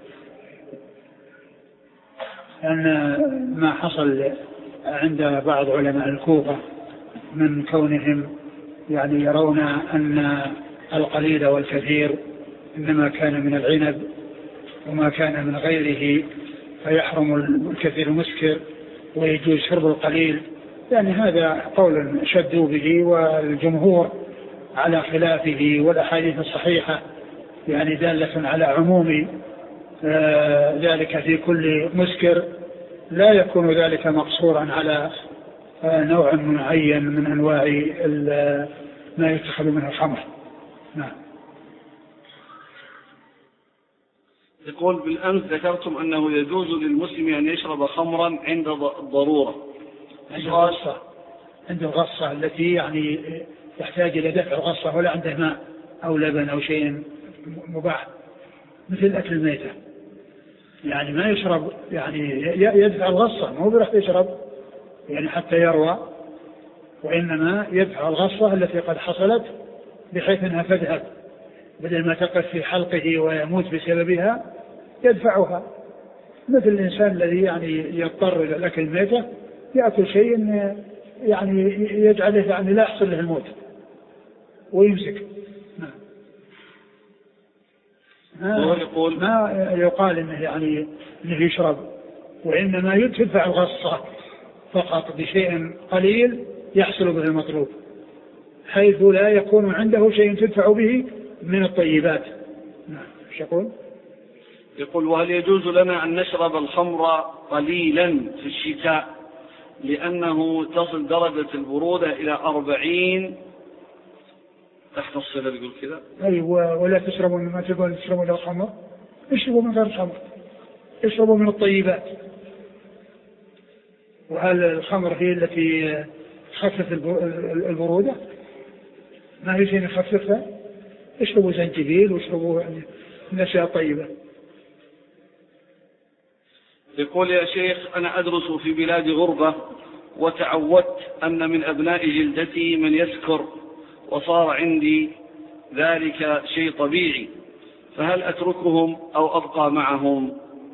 لأن ما حصل عند بعض علماء الكوفة من كونهم يعني يرون أن القليل والكثير إنما كان من العنب وما كان من غيره فيحرم الكثير المسكر ويجوز شرب القليل، يعني هذا قول شدوا به، والجمهور على خلافه، والأحاديث الصحيحة يعني دالة على عموم ذلك في كل مسكر، لا يكون ذلك مقصورا على نوع معين من أنواع ما يتخذ منه الخمر. نعم. يقول بالأمس ذكرتم أنه يجوز للمسلم أن يشرب خمرا عند الضرورة، عند الغصة، عند الغصة التي يعني يحتاج إلى دفع الغصة ولا عنده ماء أو لبن أو شيء مباح مثل أكل الميتة، يعني ما يشرب يعني يدفع الغصة، ما هو بيروح يشرب يعني حتى يروى، وإنما يدفع الغصة التي قد حصلت بحيث أنها تذهب، بدل ما تقف في حلقه ويموت بسببها يدفعها، مثل الإنسان الذي يعني يضطر إلى الأكل الميتة يأكل شيء يعني يجعله يعني لا يحصل له الموت ويمسك. ما يقول ما يقال إنه يعني إنه يشرب، وإنما يدفع الغصة فقط بشيء قليل يحصل به المطلوب، حيث لا يكون عنده شيء تدفع به من الطيبات. نعم. ايش يقول؟ يقول وهل يجوز لنا أن نشرب الخمر قليلا في الشتاء لأنه تصل درجة البرودة إلى أربعين تحت الصفر، يقول كذا. أيوة. ولا تشربوا مما تقول تشربوا له الخمر، اشربوا من غير الخمر، اشربوا من الطيبات. وهل الخمر هي التي خفت البرودة؟ ما هي شيء يخففها، اشربوا زنجبيل واشربوا يعني الأشياء طيبة. يقول يا شيخ أنا أدرس في بلاد غربة وتعودت أن من أبناء جلدتي من يسكر وصار عندي ذلك شيء طبيعي، فهل أتركهم أو أبقى معهم؟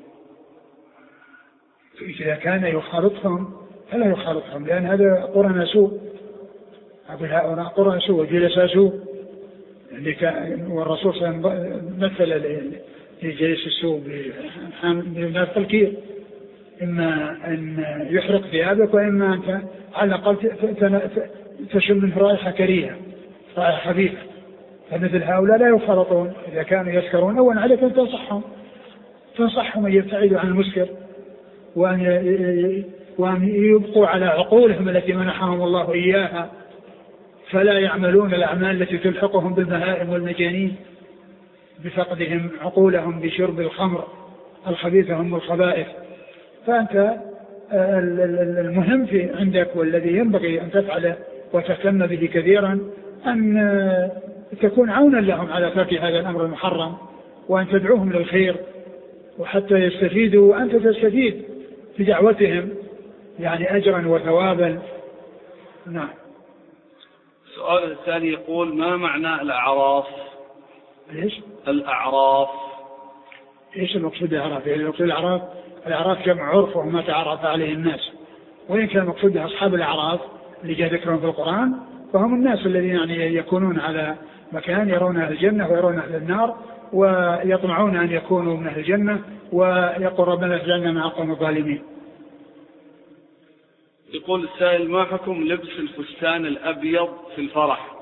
إذا كان يخالطهم فلا يخالطهم، لأن هذا قرن سوء، قرن سوء وجلس سوء، والرسول صلى الله عليه وسلم مثل لجلس السوء بنفس الكير، إما أن يحرق ثيابك وإما أن على الأقل تشم منه رائحة كريهة، رائحة خبيثة. فمثل هؤلاء لا يخالطون، إذا كانوا يسكرون أولا عليك أن تنصحهم تنصحهم أن يبتعدوا عن المسكر، وأن وأن يبقوا على عقولهم التي منحهم الله إياها، فلا يعملون الأعمال التي تلحقهم بالبهائم والمجانين بفقدهم عقولهم بشرب الخمر الخبيثة هم الخبائث. فأنت المهم في عندك والذي ينبغي أن تفعله وتهتم به كثيرا أن تكون عونا لهم على ترك هذا الأمر المحرم، وأن تدعوهم للخير وحتى يستفيدوا وأنت تستفيد في دعوتهم يعني أجرا وثوابا. نعم. السؤال الثاني يقول ما معنى الأعراف؟ إيش؟ الأعراف. إيش المقصود بالأعراف؟ يعني المقصود الأعراف الأعراف جمع عرف وما تعرف عليه الناس، وإن كان مقصود أصحاب الأعراف اللي جاء ذكرهم في القرآن فهم الناس الذين يعني يكونون على مكان يرون أهل الجنة ويرون أهل النار ويطمعون أن يكونوا من أهل الجنة ويقول ربنا اجعلنا مع القوم الظالمين. يقول السائل ما حكم لبس الفستان الأبيض في الفرح؟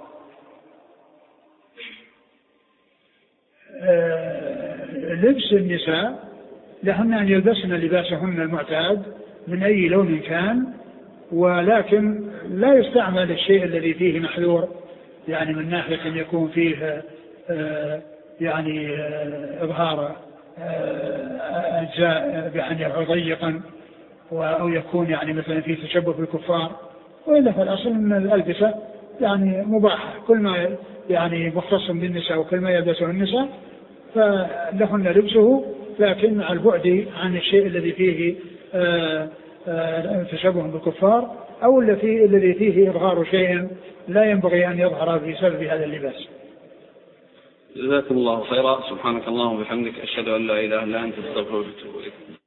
آه لبس النساء لهن أن يلبسن لباسهن المعتاد من أي لون كان، ولكن لا يستعمل الشيء الذي فيه محذور، يعني من ناحية أن يكون فيه آه يعني آه إظهار آه أجزاء يعني ضيقا، أو يكون يعني مثلا فيه تشبه بالكفار. وإلا فالأصل أن الألبسة يعني مباحة، كل ما يعني مختص بالنساء وكل ما يلبسه النساء فلهن لبسه، لكن مع البعد عن الشيء الذي فيه آه آه تشبه بالكفار أو الذي فيه إظهار شيء لا ينبغي أن يظهر بسبب هذا اللباس. جزاكم الله خيرا. سبحانك اللهم وبحمدك أشهد أن لا إله إلا أنت أستغفرك وأتوب إليك.